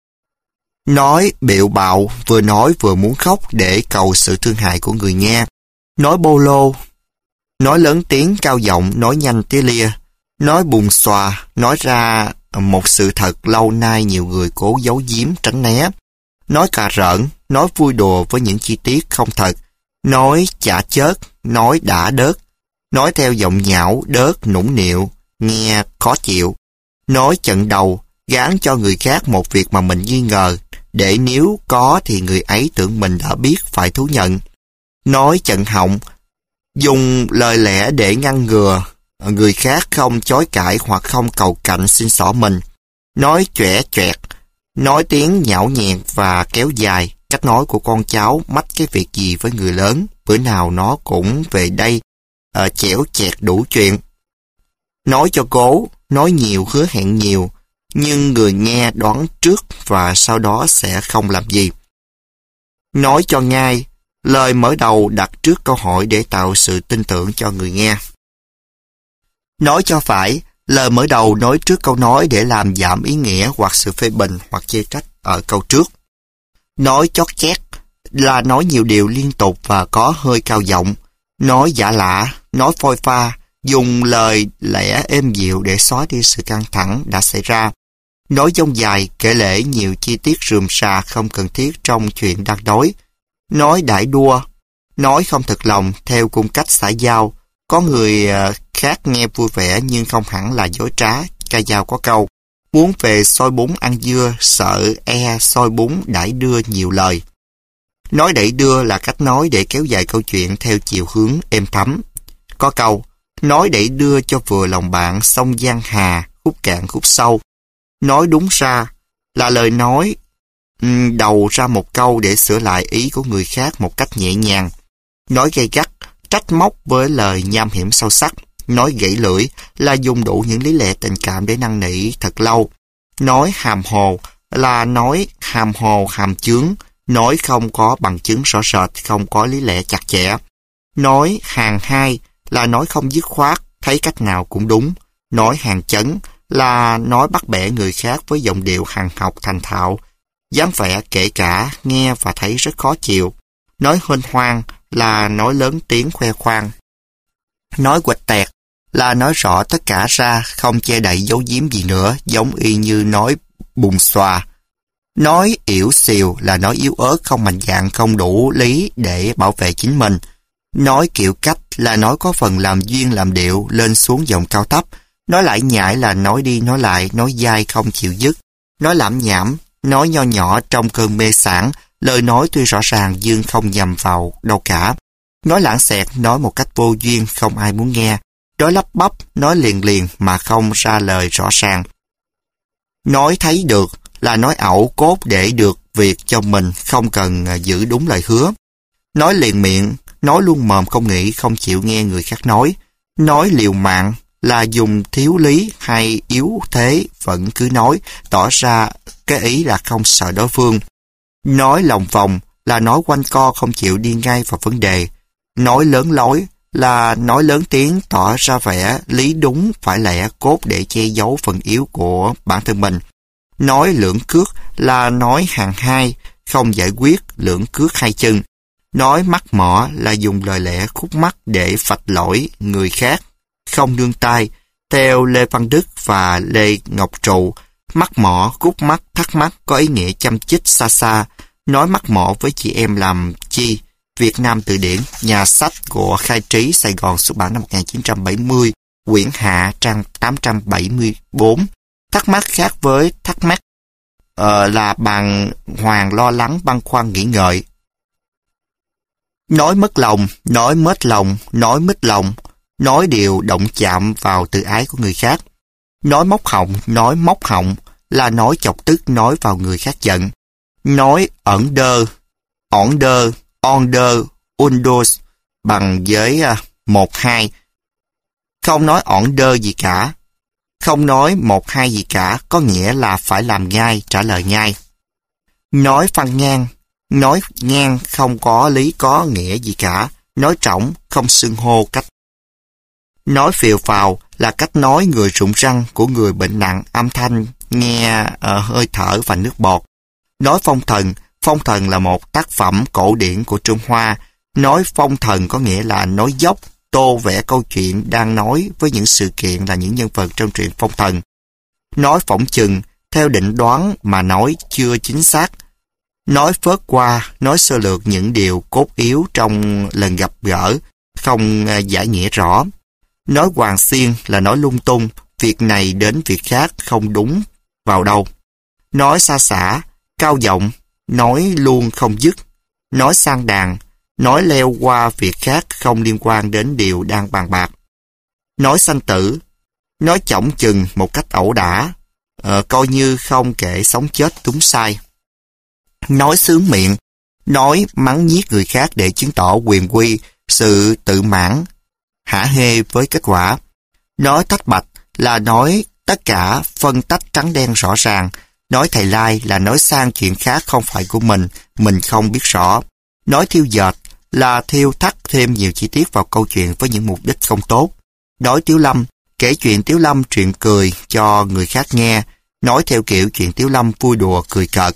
Nói bịu bạo, vừa nói vừa muốn khóc để cầu sự thương hại của người nghe. Nói bô lô, nói lớn tiếng cao giọng, nói nhanh tía lia. Nói bùng xòa, nói ra một sự thật lâu nay nhiều người cố giấu giếm tránh né. Nói cà rỡn, nói vui đùa với những chi tiết không thật. Nói chả chớt, nói đã đớt. Nói theo giọng nhão, đớt, nũng nịu, nghe khó chịu. Nói chận đầu, gán cho người khác một việc mà mình nghi ngờ, để nếu có thì người ấy tưởng mình đã biết phải thú nhận. Nói chận họng, dùng lời lẽ để ngăn ngừa người khác không chối cãi hoặc không cầu cạnh xin xỏ mình. Nói chỏe choẹt, nói tiếng nhão nhẹt và kéo dài, cách nói của con cháu mách cái việc gì với người lớn, bữa nào nó cũng về đây, uh, chẻo chẹt đủ chuyện. Nói cho cố, nói nhiều hứa hẹn nhiều, nhưng người nghe đoán trước và sau đó sẽ không làm gì. Nói cho ngay, lời mở đầu đặt trước câu hỏi để tạo sự tin tưởng cho người nghe. Nói cho phải, lời mở đầu nói trước câu nói để làm giảm ý nghĩa hoặc sự phê bình hoặc chê trách ở câu trước. Nói chót chét là nói nhiều điều liên tục và có hơi cao giọng. Nói giả lạ, nói phôi pha, dùng lời lẽ êm dịu để xóa đi sự căng thẳng đã xảy ra. Nói dông dài, kể lể nhiều chi tiết rườm rà không cần thiết trong chuyện đang nói. Nói đãi đua, nói không thật lòng theo cung cách xã giao. Có người khác nghe vui vẻ nhưng không hẳn là dối trá. Ca dao có câu, muốn về xôi bún ăn dưa, sợ e xôi bún đãi đưa nhiều lời. Nói đẩy đưa là cách nói để kéo dài câu chuyện theo chiều hướng êm thấm. Có câu, nói đẩy đưa cho vừa lòng bạn, sông Giang Hà, khúc cạn khúc sâu. Nói đúng ra là lời nói đầu ra một câu để sửa lại ý của người khác một cách nhẹ nhàng. Nói gay gắt, trách móc với lời nham hiểm sâu sắc. Nói gãy lưỡi là dùng đủ những lý lẽ tình cảm để năn nỉ thật lâu. Nói hàm hồ là nói hàm hồ hàm chướng, nói không có bằng chứng rõ rệt, không có lý lẽ chặt chẽ. Nói hàng hai là nói không dứt khoát, thấy cách nào cũng đúng. Nói hàng chấn là nói bắt bẻ người khác với giọng điệu hàn học thành thạo, dáng vẻ kể cả, nghe và thấy rất khó chịu. Nói hên hoang là nói lớn tiếng khoe khoang. Nói quệt tẹt là nói rõ tất cả ra, không che đậy giấu giếm gì nữa, giống y như nói bùng xòa. Nói yểu xìu là nói yếu ớt, không mạnh dạn, không đủ lý để bảo vệ chính mình. Nói kiểu cách là nói có phần làm duyên làm điệu, lên xuống giọng cao thấp. Nói lải nhải là nói đi nói lại, nói dai không chịu dứt. Nói lảm nhảm, nói nho nhỏ trong cơn mê sảng, lời nói tuy rõ ràng nhưng không nhằm vào đâu cả. Nói lãng xẹt, nói một cách vô duyên, không ai muốn nghe. Nói lắp bắp, nói liền liền mà không ra lời rõ ràng. Nói thấy được là nói ẩu cốt để được việc cho mình, không cần giữ đúng lời hứa. Nói liền miệng nói luôn mồm không nghĩ, không chịu nghe người khác nói. Nói liều mạng là dùng thiếu lý hay yếu thế vẫn cứ nói, tỏ ra cái ý là không sợ đối phương. Nói lòng vòng là nói quanh co không chịu đi ngay vào vấn đề. Nói lớn lối là nói lớn tiếng tỏ ra vẻ lý đúng phải lẽ cốt để che giấu phần yếu của bản thân mình. Nói lưỡng cước là nói hàng hai, không giải quyết lưỡng cước hai chân. Nói mắc mỏ là dùng lời lẽ khúc mắc để phạch lỗi người khác, không nương tay. Theo Lê Văn Đức và Lê Ngọc Trụ, mắc mỏ, khúc mắc, thắc mắc có ý nghĩa chăm chích xa xa. Nói mắc mỏ với chị em làm chi? Việt Nam Từ Điển, nhà sách của Khai Trí, Sài Gòn, xuất bản năm một nghìn chín trăm bảy mươi, quyển hạ, trang tám trăm bảy mươi bốn. Thắc mắc khác với thắc mắc uh, là bàng hoàng, lo lắng, băn khoăn, nghĩ ngợi. Nói mất lòng, nói mết lòng, nói mít lòng, nói điều động chạm vào tự ái của người khác. Nói móc họng, nói móc họng là nói chọc tức, nói vào người khác giận. Nói ẩn đơ, ỏn đơ, on đơ, undos bằng với một hai. Không nói ỏn đơ gì cả. Không nói một hai gì cả có nghĩa là phải làm ngay, trả lời ngay. Nói phăng ngang, nói ngang không có lý có nghĩa gì cả. Nói trỏng, không xưng hô cách. Nói phìu phào là cách nói người rụng răng của người bệnh nặng, âm thanh nghe uh, hơi thở và nước bọt. Nói phong thần, phong thần là một tác phẩm cổ điển của Trung Hoa. Nói phong thần có nghĩa là nói dốc, tô vẽ câu chuyện đang nói với những sự kiện là những nhân vật trong truyện phong thần. Nói phỏng chừng, theo định đoán mà nói chưa chính xác. Nói phớt qua, nói sơ lược những điều cốt yếu trong lần gặp gỡ, không giải nghĩa rõ. Nói hoàng xiên là nói lung tung, việc này đến việc khác không đúng vào đâu. Nói xa xả, cao giọng, nói luôn không dứt. Nói sang đàn, nói leo qua việc khác không liên quan đến điều đang bàn bạc. Nói sanh tử, nói chổng chừng một cách ẩu đả, ờ, coi như không kể sống chết đúng sai. Nói sướng miệng, nói mắng nhiếc người khác để chứng tỏ quyền quy, sự tự mãn, hả hê với kết quả. Nói tách bạch là nói tất cả phân tách trắng đen rõ ràng. Nói thầy lai là nói sang chuyện khác không phải của mình, mình không biết rõ. Nói thiêu dệt là thiêu thắt thêm nhiều chi tiết vào câu chuyện với những mục đích không tốt. Nói tiếu lâm, kể chuyện tiếu lâm chuyện cười cho người khác nghe, nói theo kiểu chuyện tiếu lâm vui đùa cười cợt.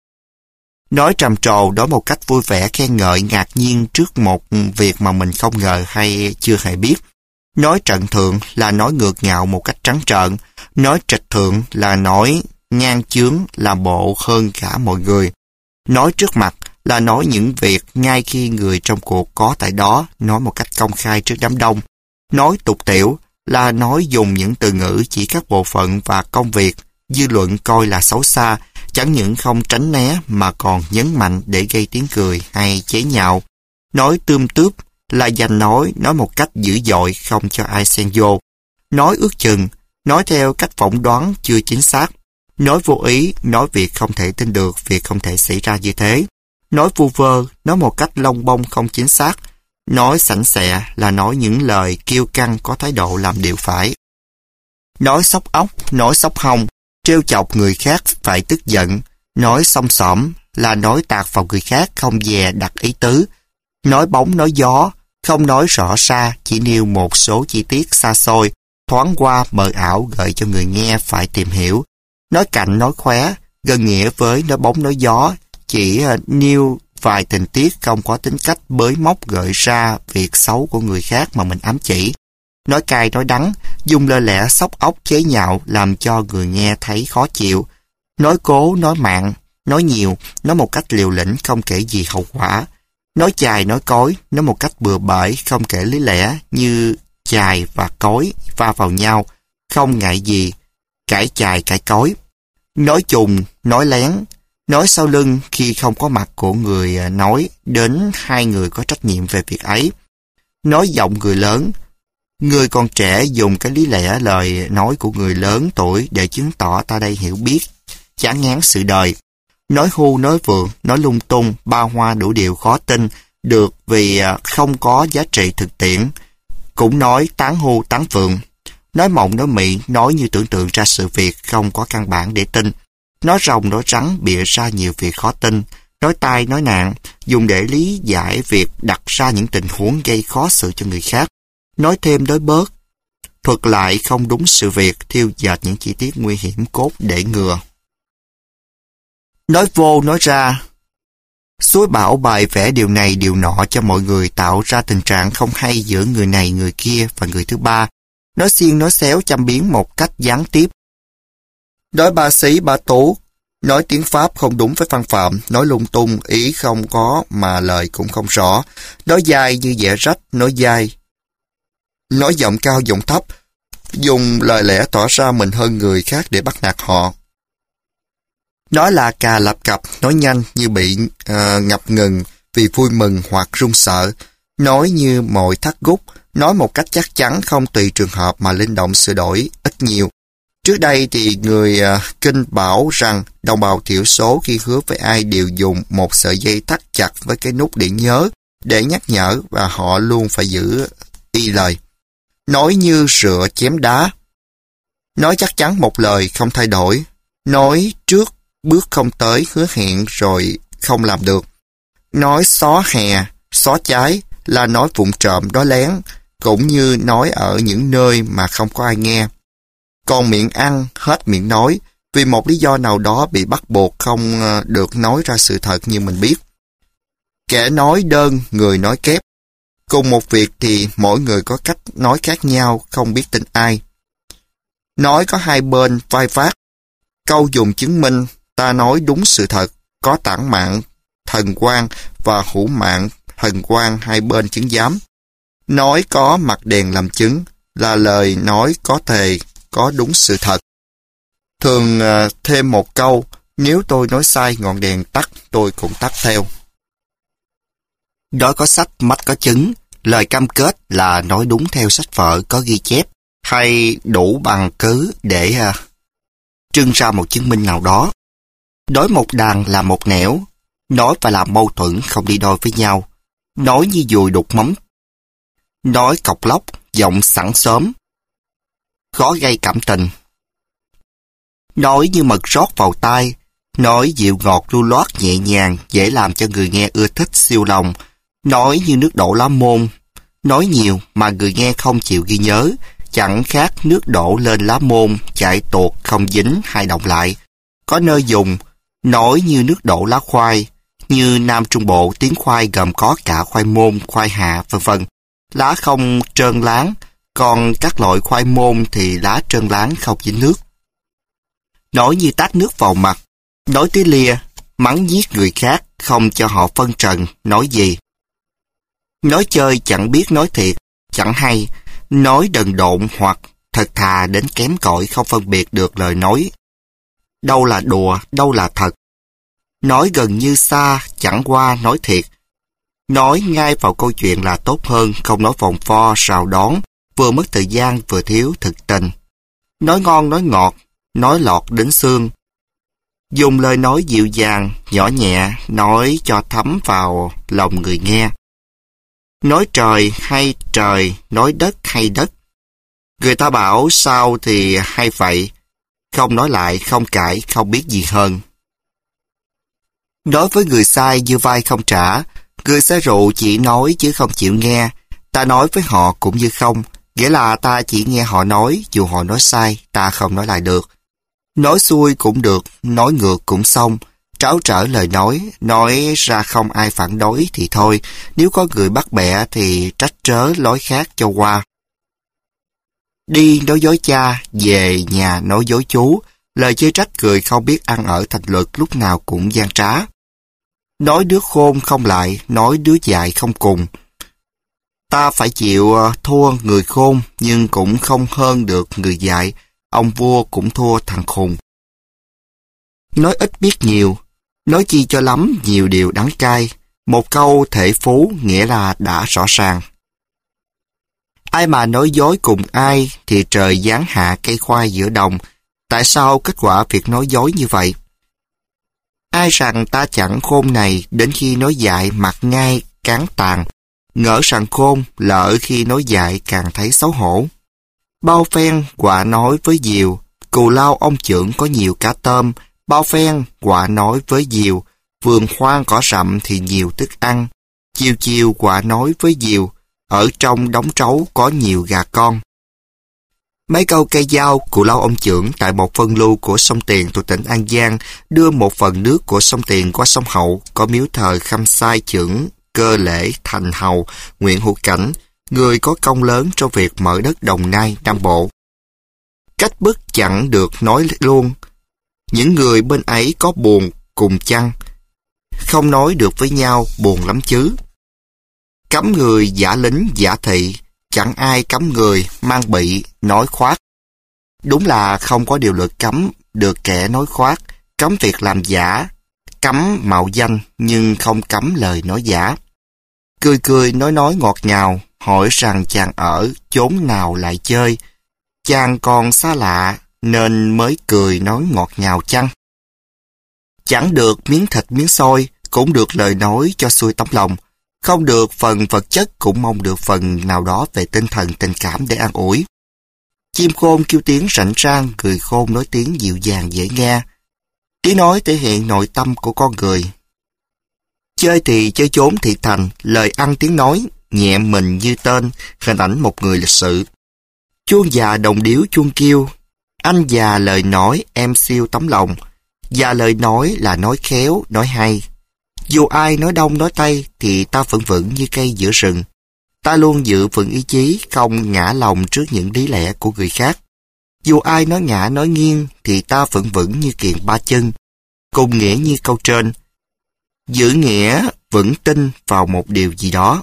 Nói trầm trồ, nói một cách vui vẻ khen ngợi ngạc nhiên trước một việc mà mình không ngờ hay chưa hề biết. Nói trận thượng là nói ngược ngạo một cách trắng trợn. Nói trịch thượng là nói ngang chướng làm bộ hơn cả mọi người. Nói trước mặt là nói những việc ngay khi người trong cuộc có tại đó, nói một cách công khai trước đám đông. Nói tục tiểu là nói dùng những từ ngữ chỉ các bộ phận và công việc dư luận coi là xấu xa, chẳng những không tránh né mà còn nhấn mạnh để gây tiếng cười hay chế nhạo. Nói tươm tướp là dành nói, nói một cách dữ dội không cho ai xen vô. Nói ước chừng, nói theo cách phỏng đoán chưa chính xác. Nói vô ý, nói việc không thể tin được, việc không thể xảy ra như thế. Nói vu vơ, nói một cách lông bông không chính xác. Nói sảnh sẹ là nói những lời kiêu căng có thái độ làm điều phải. Nói sóc óc, nói sóc hông, trêu chọc người khác phải tức giận. Nói xông xỏm là nói tạt vào người khác không dè đặt ý tứ. Nói bóng nói gió, không nói rõ xa, chỉ nêu một số chi tiết xa xôi, thoáng qua mờ ảo gợi cho người nghe phải tìm hiểu. Nói cạnh nói khóe, gần nghĩa với nói bóng nói gió, chỉ nêu vài tình tiết không có tính cách bới móc gợi ra việc xấu của người khác mà mình ám chỉ. Nói cay nói đắng, dùng lời lẽ sóc óc chế nhạo làm cho người nghe thấy khó chịu. Nói cố, nói mạng, nói nhiều, nói một cách liều lĩnh không kể gì hậu quả. Nói chài, nói cối, nói một cách bừa bãi không kể lý lẽ như chài và cối va vào nhau, không ngại gì, cãi chài cãi cối. Nói trùng, nói lén, nói sau lưng khi không có mặt của người nói đến hai người có trách nhiệm về việc ấy. Nói giọng người lớn, người còn trẻ dùng cái lý lẽ lời nói của người lớn tuổi để chứng tỏ ta đây hiểu biết, chán ngán sự đời. Nói hu nói vượng, nói lung tung, ba hoa đủ điều khó tin, được vì không có giá trị thực tiễn. Cũng nói tán hưu tán vượng. Nói mộng nói mị, nói như tưởng tượng ra sự việc không có căn bản để tin. Nói rồng nói rắn, bịa ra nhiều việc khó tin. Nói tai nói nạn, dùng để lý giải việc đặt ra những tình huống gây khó xử cho người khác. Nói thêm nói bớt, thuật lại không đúng sự việc, thiêu dệt những chi tiết nguy hiểm cốt để ngừa. Nói vô nói ra, suối bảo bài vẽ điều này điều nọ cho mọi người, tạo ra tình trạng không hay giữa người này người kia và người thứ ba. Nói xiên nói xéo châm biếm một cách gián tiếp. Nói ba xí ba tú, nói tiếng Pháp không đúng với văn phạm, nói lung tung, ý không có mà lời cũng không rõ. Nói dai như vẽ rách, nói dai. Nói giọng cao giọng thấp, dùng lời lẽ tỏ ra mình hơn người khác để bắt nạt họ. Nói là cà lập cập, nói nhanh như bị uh, ngập ngừng vì vui mừng hoặc run sợ. Nói như mọi thắt gút, nói một cách chắc chắn không tùy trường hợp mà linh động sửa đổi ít nhiều. Trước đây thì người uh, Kinh bảo rằng đồng bào thiểu số khi hứa với ai đều dùng một sợi dây thắt chặt với cái nút để nhớ, để nhắc nhở và họ luôn phải giữ y lời. Nói như rựa chém đá. Nói chắc chắn một lời không thay đổi. Nói trước bước không tới, hứa hẹn rồi không làm được. Nói xó hè, xó trái là nói vụng trộm, nói lén, cũng như nói ở những nơi mà không có ai nghe. Còn miệng ăn, hết miệng nói, vì một lý do nào đó bị bắt buộc không được nói ra sự thật như mình biết. Kẻ nói đơn, người nói kép. Cùng một việc thì mỗi người có cách nói khác nhau, không biết tin ai. Nói có hai bên vai vác. Câu dùng chứng minh ta nói đúng sự thật, có tản mạn, thần quan và hữu mạn, thần quan hai bên chứng giám. Nói có mặt đèn làm chứng là lời nói có thề, có đúng sự thật. Thường uh, thêm một câu, nếu tôi nói sai ngọn đèn tắt, tôi cũng tắt theo. Nói có sách, mắt có chứng, lời cam kết là nói đúng theo sách vở có ghi chép, hay đủ bằng cứ để uh, trưng ra một chứng minh nào đó. Nói một đằng là một nẻo, nói và làm mâu thuẫn không đi đôi với nhau. Nói như dùi đục mắm. Nói cọc lóc, giọng sẵn sớm, khó gây cảm tình. Nói như mật rót vào tai, nói dịu ngọt lưu loát nhẹ nhàng, dễ làm cho người nghe ưa thích siêu lòng. Nói như nước đổ lá môn, nói nhiều mà người nghe không chịu ghi nhớ, chẳng khác nước đổ lên lá môn, chạy tuột không dính hay động lại. Có nơi dùng, nói như nước đổ lá khoai, như Nam Trung Bộ tiếng khoai gồm có cả khoai môn, khoai hạ, vân vân. Lá không trơn láng, còn các loại khoai môn thì lá trơn láng không dính nước. Nói như tát nước vào mặt, nói tí lia, mắng giết người khác, không cho họ phân trần, nói gì. Nói chơi chẳng biết nói thiệt, chẳng hay, nói đần độn hoặc thật thà đến kém cỏi không phân biệt được lời nói. Đâu là đùa, đâu là thật. Nói gần như xa, chẳng qua nói thiệt. Nói ngay vào câu chuyện là tốt hơn, không nói vòng vo, rào đón, vừa mất thời gian vừa thiếu thực tình. Nói ngon nói ngọt, nói lọt đến xương. Dùng lời nói dịu dàng, nhỏ nhẹ, nói cho thấm vào lòng người nghe. Nói trời hay trời, nói đất hay đất. Người ta bảo sao thì hay vậy, không nói lại, không cãi, không biết gì hơn. Nói với người sai như vai không trả, người say rượu chỉ nói chứ không chịu nghe. Ta nói với họ cũng như không, nghĩa là ta chỉ nghe họ nói, dù họ nói sai, ta không nói lại được. Nói xuôi cũng được, nói ngược cũng xong, tráo trở lời nói, nói ra không ai phản đối thì thôi, nếu có người bắt bẻ thì trách trớ lối khác cho qua. Đi nói dối cha, về nhà nói dối chú, lời chê trách cười không biết ăn ở thành luật lúc nào cũng gian trá. Nói đứa khôn không lại, nói đứa dại không cùng. Ta phải chịu thua người khôn, nhưng cũng không hơn được người dại, ông vua cũng thua thằng khùng. Nói ít biết nhiều, nói chi cho lắm nhiều điều đắng cay, một câu thể phú nghĩa là đã rõ ràng. Ai mà nói dối cùng ai thì trời giáng hạ cây khoai giữa đồng. Tại sao kết quả việc nói dối như vậy? Ai rằng ta chẳng khôn này đến khi nói dại mặt ngay cán tàn. Ngỡ rằng khôn, lỡ khi nói dại càng thấy xấu hổ. Bao phen, quạ nói với diều, cù lao ông trưởng có nhiều cá tôm. Bao phen, quạ nói với diều, vườn hoang cỏ rậm thì nhiều thức ăn. Chiều chiều quạ nói với diều, ở trong đống trấu có nhiều gà con. Mấy câu cây dao, cù lao ông trưởng tại một phân lưu của sông Tiền thuộc tỉnh An Giang đưa một phần nước của sông Tiền qua sông Hậu, có miếu thờ Khâm Sai trưởng Cơ Lễ Thành Hầu Nguyễn Hữu Cảnh, người có công lớn trong việc mở đất Đồng Nai, Nam Bộ. Cách bức chẳng được nói luôn. Những người bên ấy có buồn cùng chăng? Không nói được với nhau buồn lắm chứ. Cấm người giả lính giả thị, chẳng ai cấm người mang bị nói khoác. Đúng là không có điều luật cấm được kẻ nói khoác, cấm việc làm giả, cấm mạo danh nhưng không cấm lời nói giả. Cười cười nói nói ngọt ngào, hỏi rằng chàng ở chốn nào lại chơi. Chàng còn xa lạ nên mới cười nói ngọt ngào chăng? Chẳng được miếng thịt miếng xôi, cũng được lời nói cho xuôi tấm lòng. Không được phần vật chất cũng mong được phần nào đó về tinh thần tình cảm để an ủi. Chim khôn kêu tiếng rảnh rang, người khôn nói tiếng dịu dàng dễ nghe. Tiếng nói thể hiện nội tâm của con người. Chơi thì chơi trốn thị thành, lời ăn tiếng nói, nhẹ mình như tên, hình ảnh một người lịch sự. Chuông già đồng điếu chuông kêu, anh già lời nói em siêu tấm lòng. Già lời nói là nói khéo, nói hay. Dù ai nói đông nói tây thì ta vững vững như cây giữa rừng. Ta luôn giữ vững ý chí, không ngã lòng trước những lý lẽ của người khác. Dù ai nói ngã nói nghiêng thì ta vững vững như kiện ba chân. Cùng nghĩa như câu trên, giữ nghĩa vững tin vào một điều gì đó.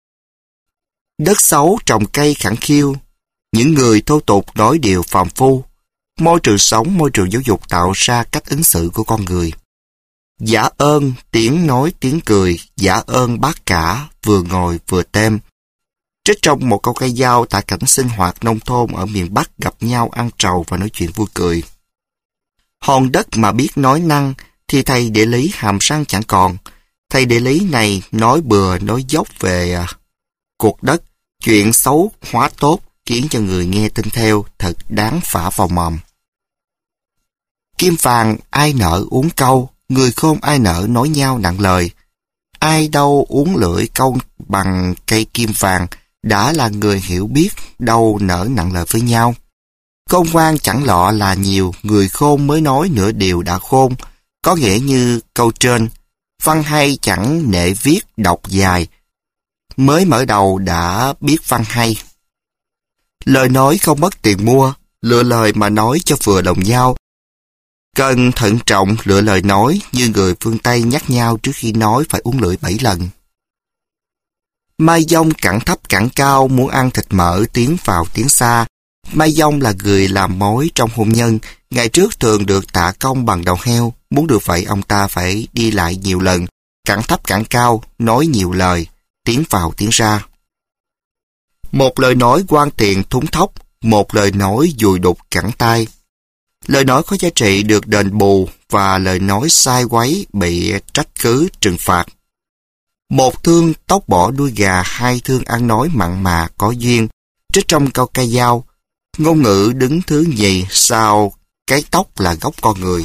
Đất xấu trồng cây khẳng khiu, những người thô tục nói điều phàm phu. Môi trường sống, môi trường giáo dục tạo ra cách ứng xử của con người. Giả ơn, tiếng nói tiếng cười, giả ơn bác cả, vừa ngồi vừa tem. Trích trong một câu cây dao tại cảnh sinh hoạt nông thôn ở miền Bắc gặp nhau ăn trầu và nói chuyện vui cười. Hòn đất mà biết nói năng thì thầy địa lý hàm răng chẳng còn. Thầy địa lý này nói bừa nói dốc về à, cuộc đất, chuyện xấu hóa tốt khiến cho người nghe tin theo, thật đáng phả vào mồm. Kim vàng ai nỡ uống câu, người khôn ai nỡ nói nhau nặng lời. Ai đâu uống lưỡi câu bằng cây kim vàng, đã là người hiểu biết, đâu nỡ nặng lời với nhau. Khôn ngoan chẳng lọ là nhiều, người khôn mới nói nửa điều đã khôn. Có nghĩa như câu trên, văn hay chẳng nể viết đọc dài, mới mở đầu đã biết văn hay. Lời nói không mất tiền mua, lựa lời mà nói cho vừa lòng nhau. Cần thận trọng lựa lời nói như người phương Tây nhắc nhau trước khi nói phải uống lưỡi bảy lần. Mai dông cẳng thấp cẳng cao, muốn ăn thịt mỡ tiến vào tiếng xa. Mai dông là người làm mối trong hôn nhân, ngày trước thường được tạ công bằng đầu heo, muốn được vậy ông ta phải đi lại nhiều lần, cẳng thấp cẳng cao, nói nhiều lời, tiến vào tiến ra. Một lời nói quan tiền thúng thóc, một lời nói dùi đục cẳng tay. Lời nói có giá trị được đền bù và lời nói sai quấy bị trách cứ trừng phạt. Một thương tóc bỏ đuôi gà, hai thương ăn nói mặn mà có duyên. Trích trong câu ca dao, ngôn ngữ đứng thứ nhì sau cái tóc là gốc con người.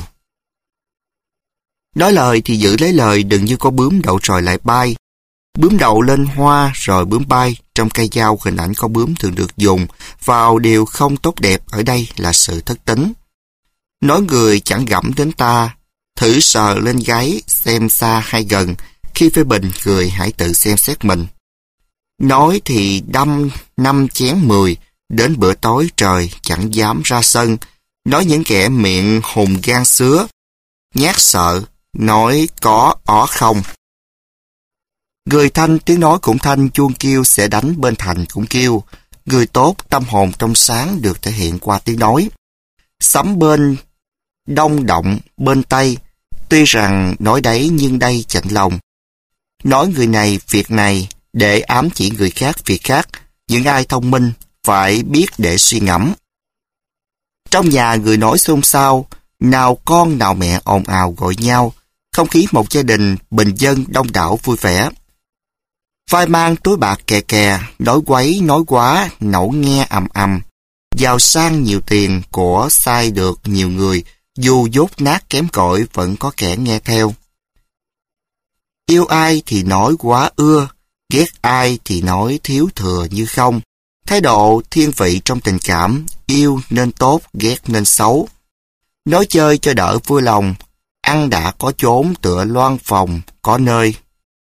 Nói lời thì giữ lấy lời, đừng như con bướm đậu rồi lại bay. Bướm đậu lên hoa rồi bướm bay. Trong cây dao hình ảnh con bướm thường được dùng vào điều không tốt đẹp, ở đây là sự thất tín. Nói người chẳng gẫm đến ta, thử sờ lên gáy xem xa hay gần, khi phê bình người hãy tự xem xét mình. Nói thì đâm năm chén mười, đến bữa tối trời chẳng dám ra sân. Nói những kẻ miệng hùng gan sứa, nhát sợ, nói có ó không. Người thanh tiếng nói cũng thanh, chuông kêu sẽ đánh bên thành cũng kêu. Người tốt tâm hồn trong sáng được thể hiện qua tiếng nói. Sấm bên đông động bên tây, tuy rằng nói đấy nhưng đây chạnh lòng. Nói người này việc này để ám chỉ người khác việc khác. Những ai thông minh phải biết để suy ngẫm. Trong nhà người nói xôn xao, nào con nào mẹ ồn ào gọi nhau, không khí một gia đình bình dân đông đảo vui vẻ. Vai mang túi bạc kè kè, nói quấy nói quá, nẫu nghe ầm ầm. Giàu sang nhiều tiền, của sai được nhiều người, dù dốt nát kém cỏi vẫn có kẻ nghe theo. Yêu ai thì nói quá ưa, ghét ai thì nói thiếu thừa như không. Thái độ thiên vị trong tình cảm, yêu nên tốt, ghét nên xấu. Nói chơi cho đỡ vui lòng, ăn đã có chốn tựa loan phòng, có nơi.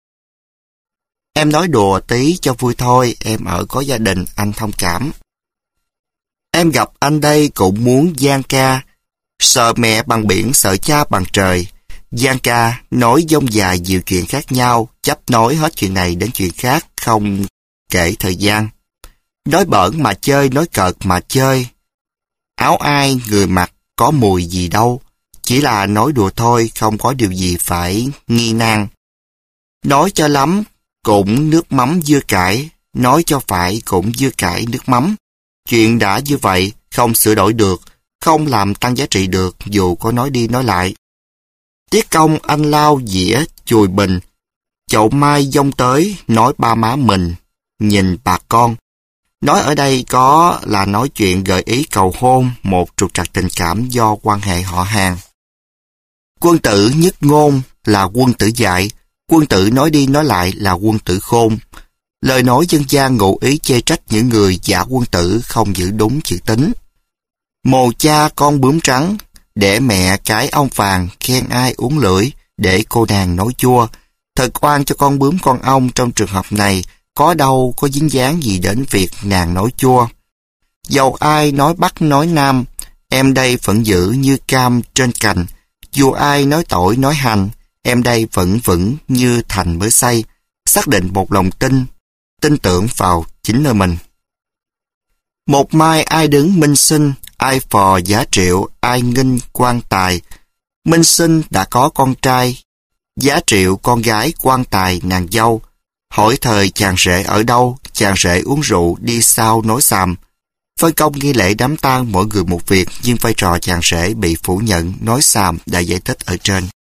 Em nói đùa tí cho vui thôi, em ở có gia đình, anh thông cảm. Em gặp anh đây cũng muốn giang ca, sợ mẹ bằng biển, sợ cha bằng trời. Giang ca nói dông dài nhiều chuyện khác nhau, chấp nói hết chuyện này đến chuyện khác, không kể thời gian. Nói bỡn mà chơi, nói cợt mà chơi. Áo ai người mặc có mùi gì đâu, chỉ là nói đùa thôi, không có điều gì phải nghi nan. Nói cho lắm cũng nước mắm dưa cải, nói cho phải cũng dưa cải nước mắm. Chuyện đã như vậy, không sửa đổi được, không làm tăng giá trị được dù có nói đi nói lại. Tiết công anh lau dĩa chùi bình, chậu mai dông tới nói ba má mình, nhìn bà con. Nói ở đây có là nói chuyện gợi ý cầu hôn, một trục trặc tình cảm do quan hệ họ hàng. Quân tử nhất ngôn là quân tử dạy, quân tử nói đi nói lại là quân tử khôn. Lời nói dân gian ngụ ý chê trách những người giả quân tử không giữ đúng chữ tín. Mồ cha con bướm trắng, để mẹ cái ong vàng, khen ai uống lưỡi, để cô nàng nói chua. Thật oan cho con bướm con ong trong trường hợp này, có đâu có dính dáng gì đến việc nàng nói chua. Dầu ai nói bắc nói nam, em đây vẫn giữ như cam trên cành. Dù ai nói tội nói hành, em đây vẫn vững như thành mới xây. Xác định một lòng tin, tin tưởng vào chính nơi mình. Một mai ai đứng minh sinh, ai phò giá triệu, ai nghinh quan tài. Minh sinh đã có con trai, giá triệu con gái quan tài nàng dâu. Hỏi thời chàng rể ở đâu, chàng rể uống rượu đi sau nói xàm. Phân công nghi lễ đám tang mỗi người một việc, nhưng vai trò chàng rể bị phủ nhận nói xàm đã giải thích ở trên.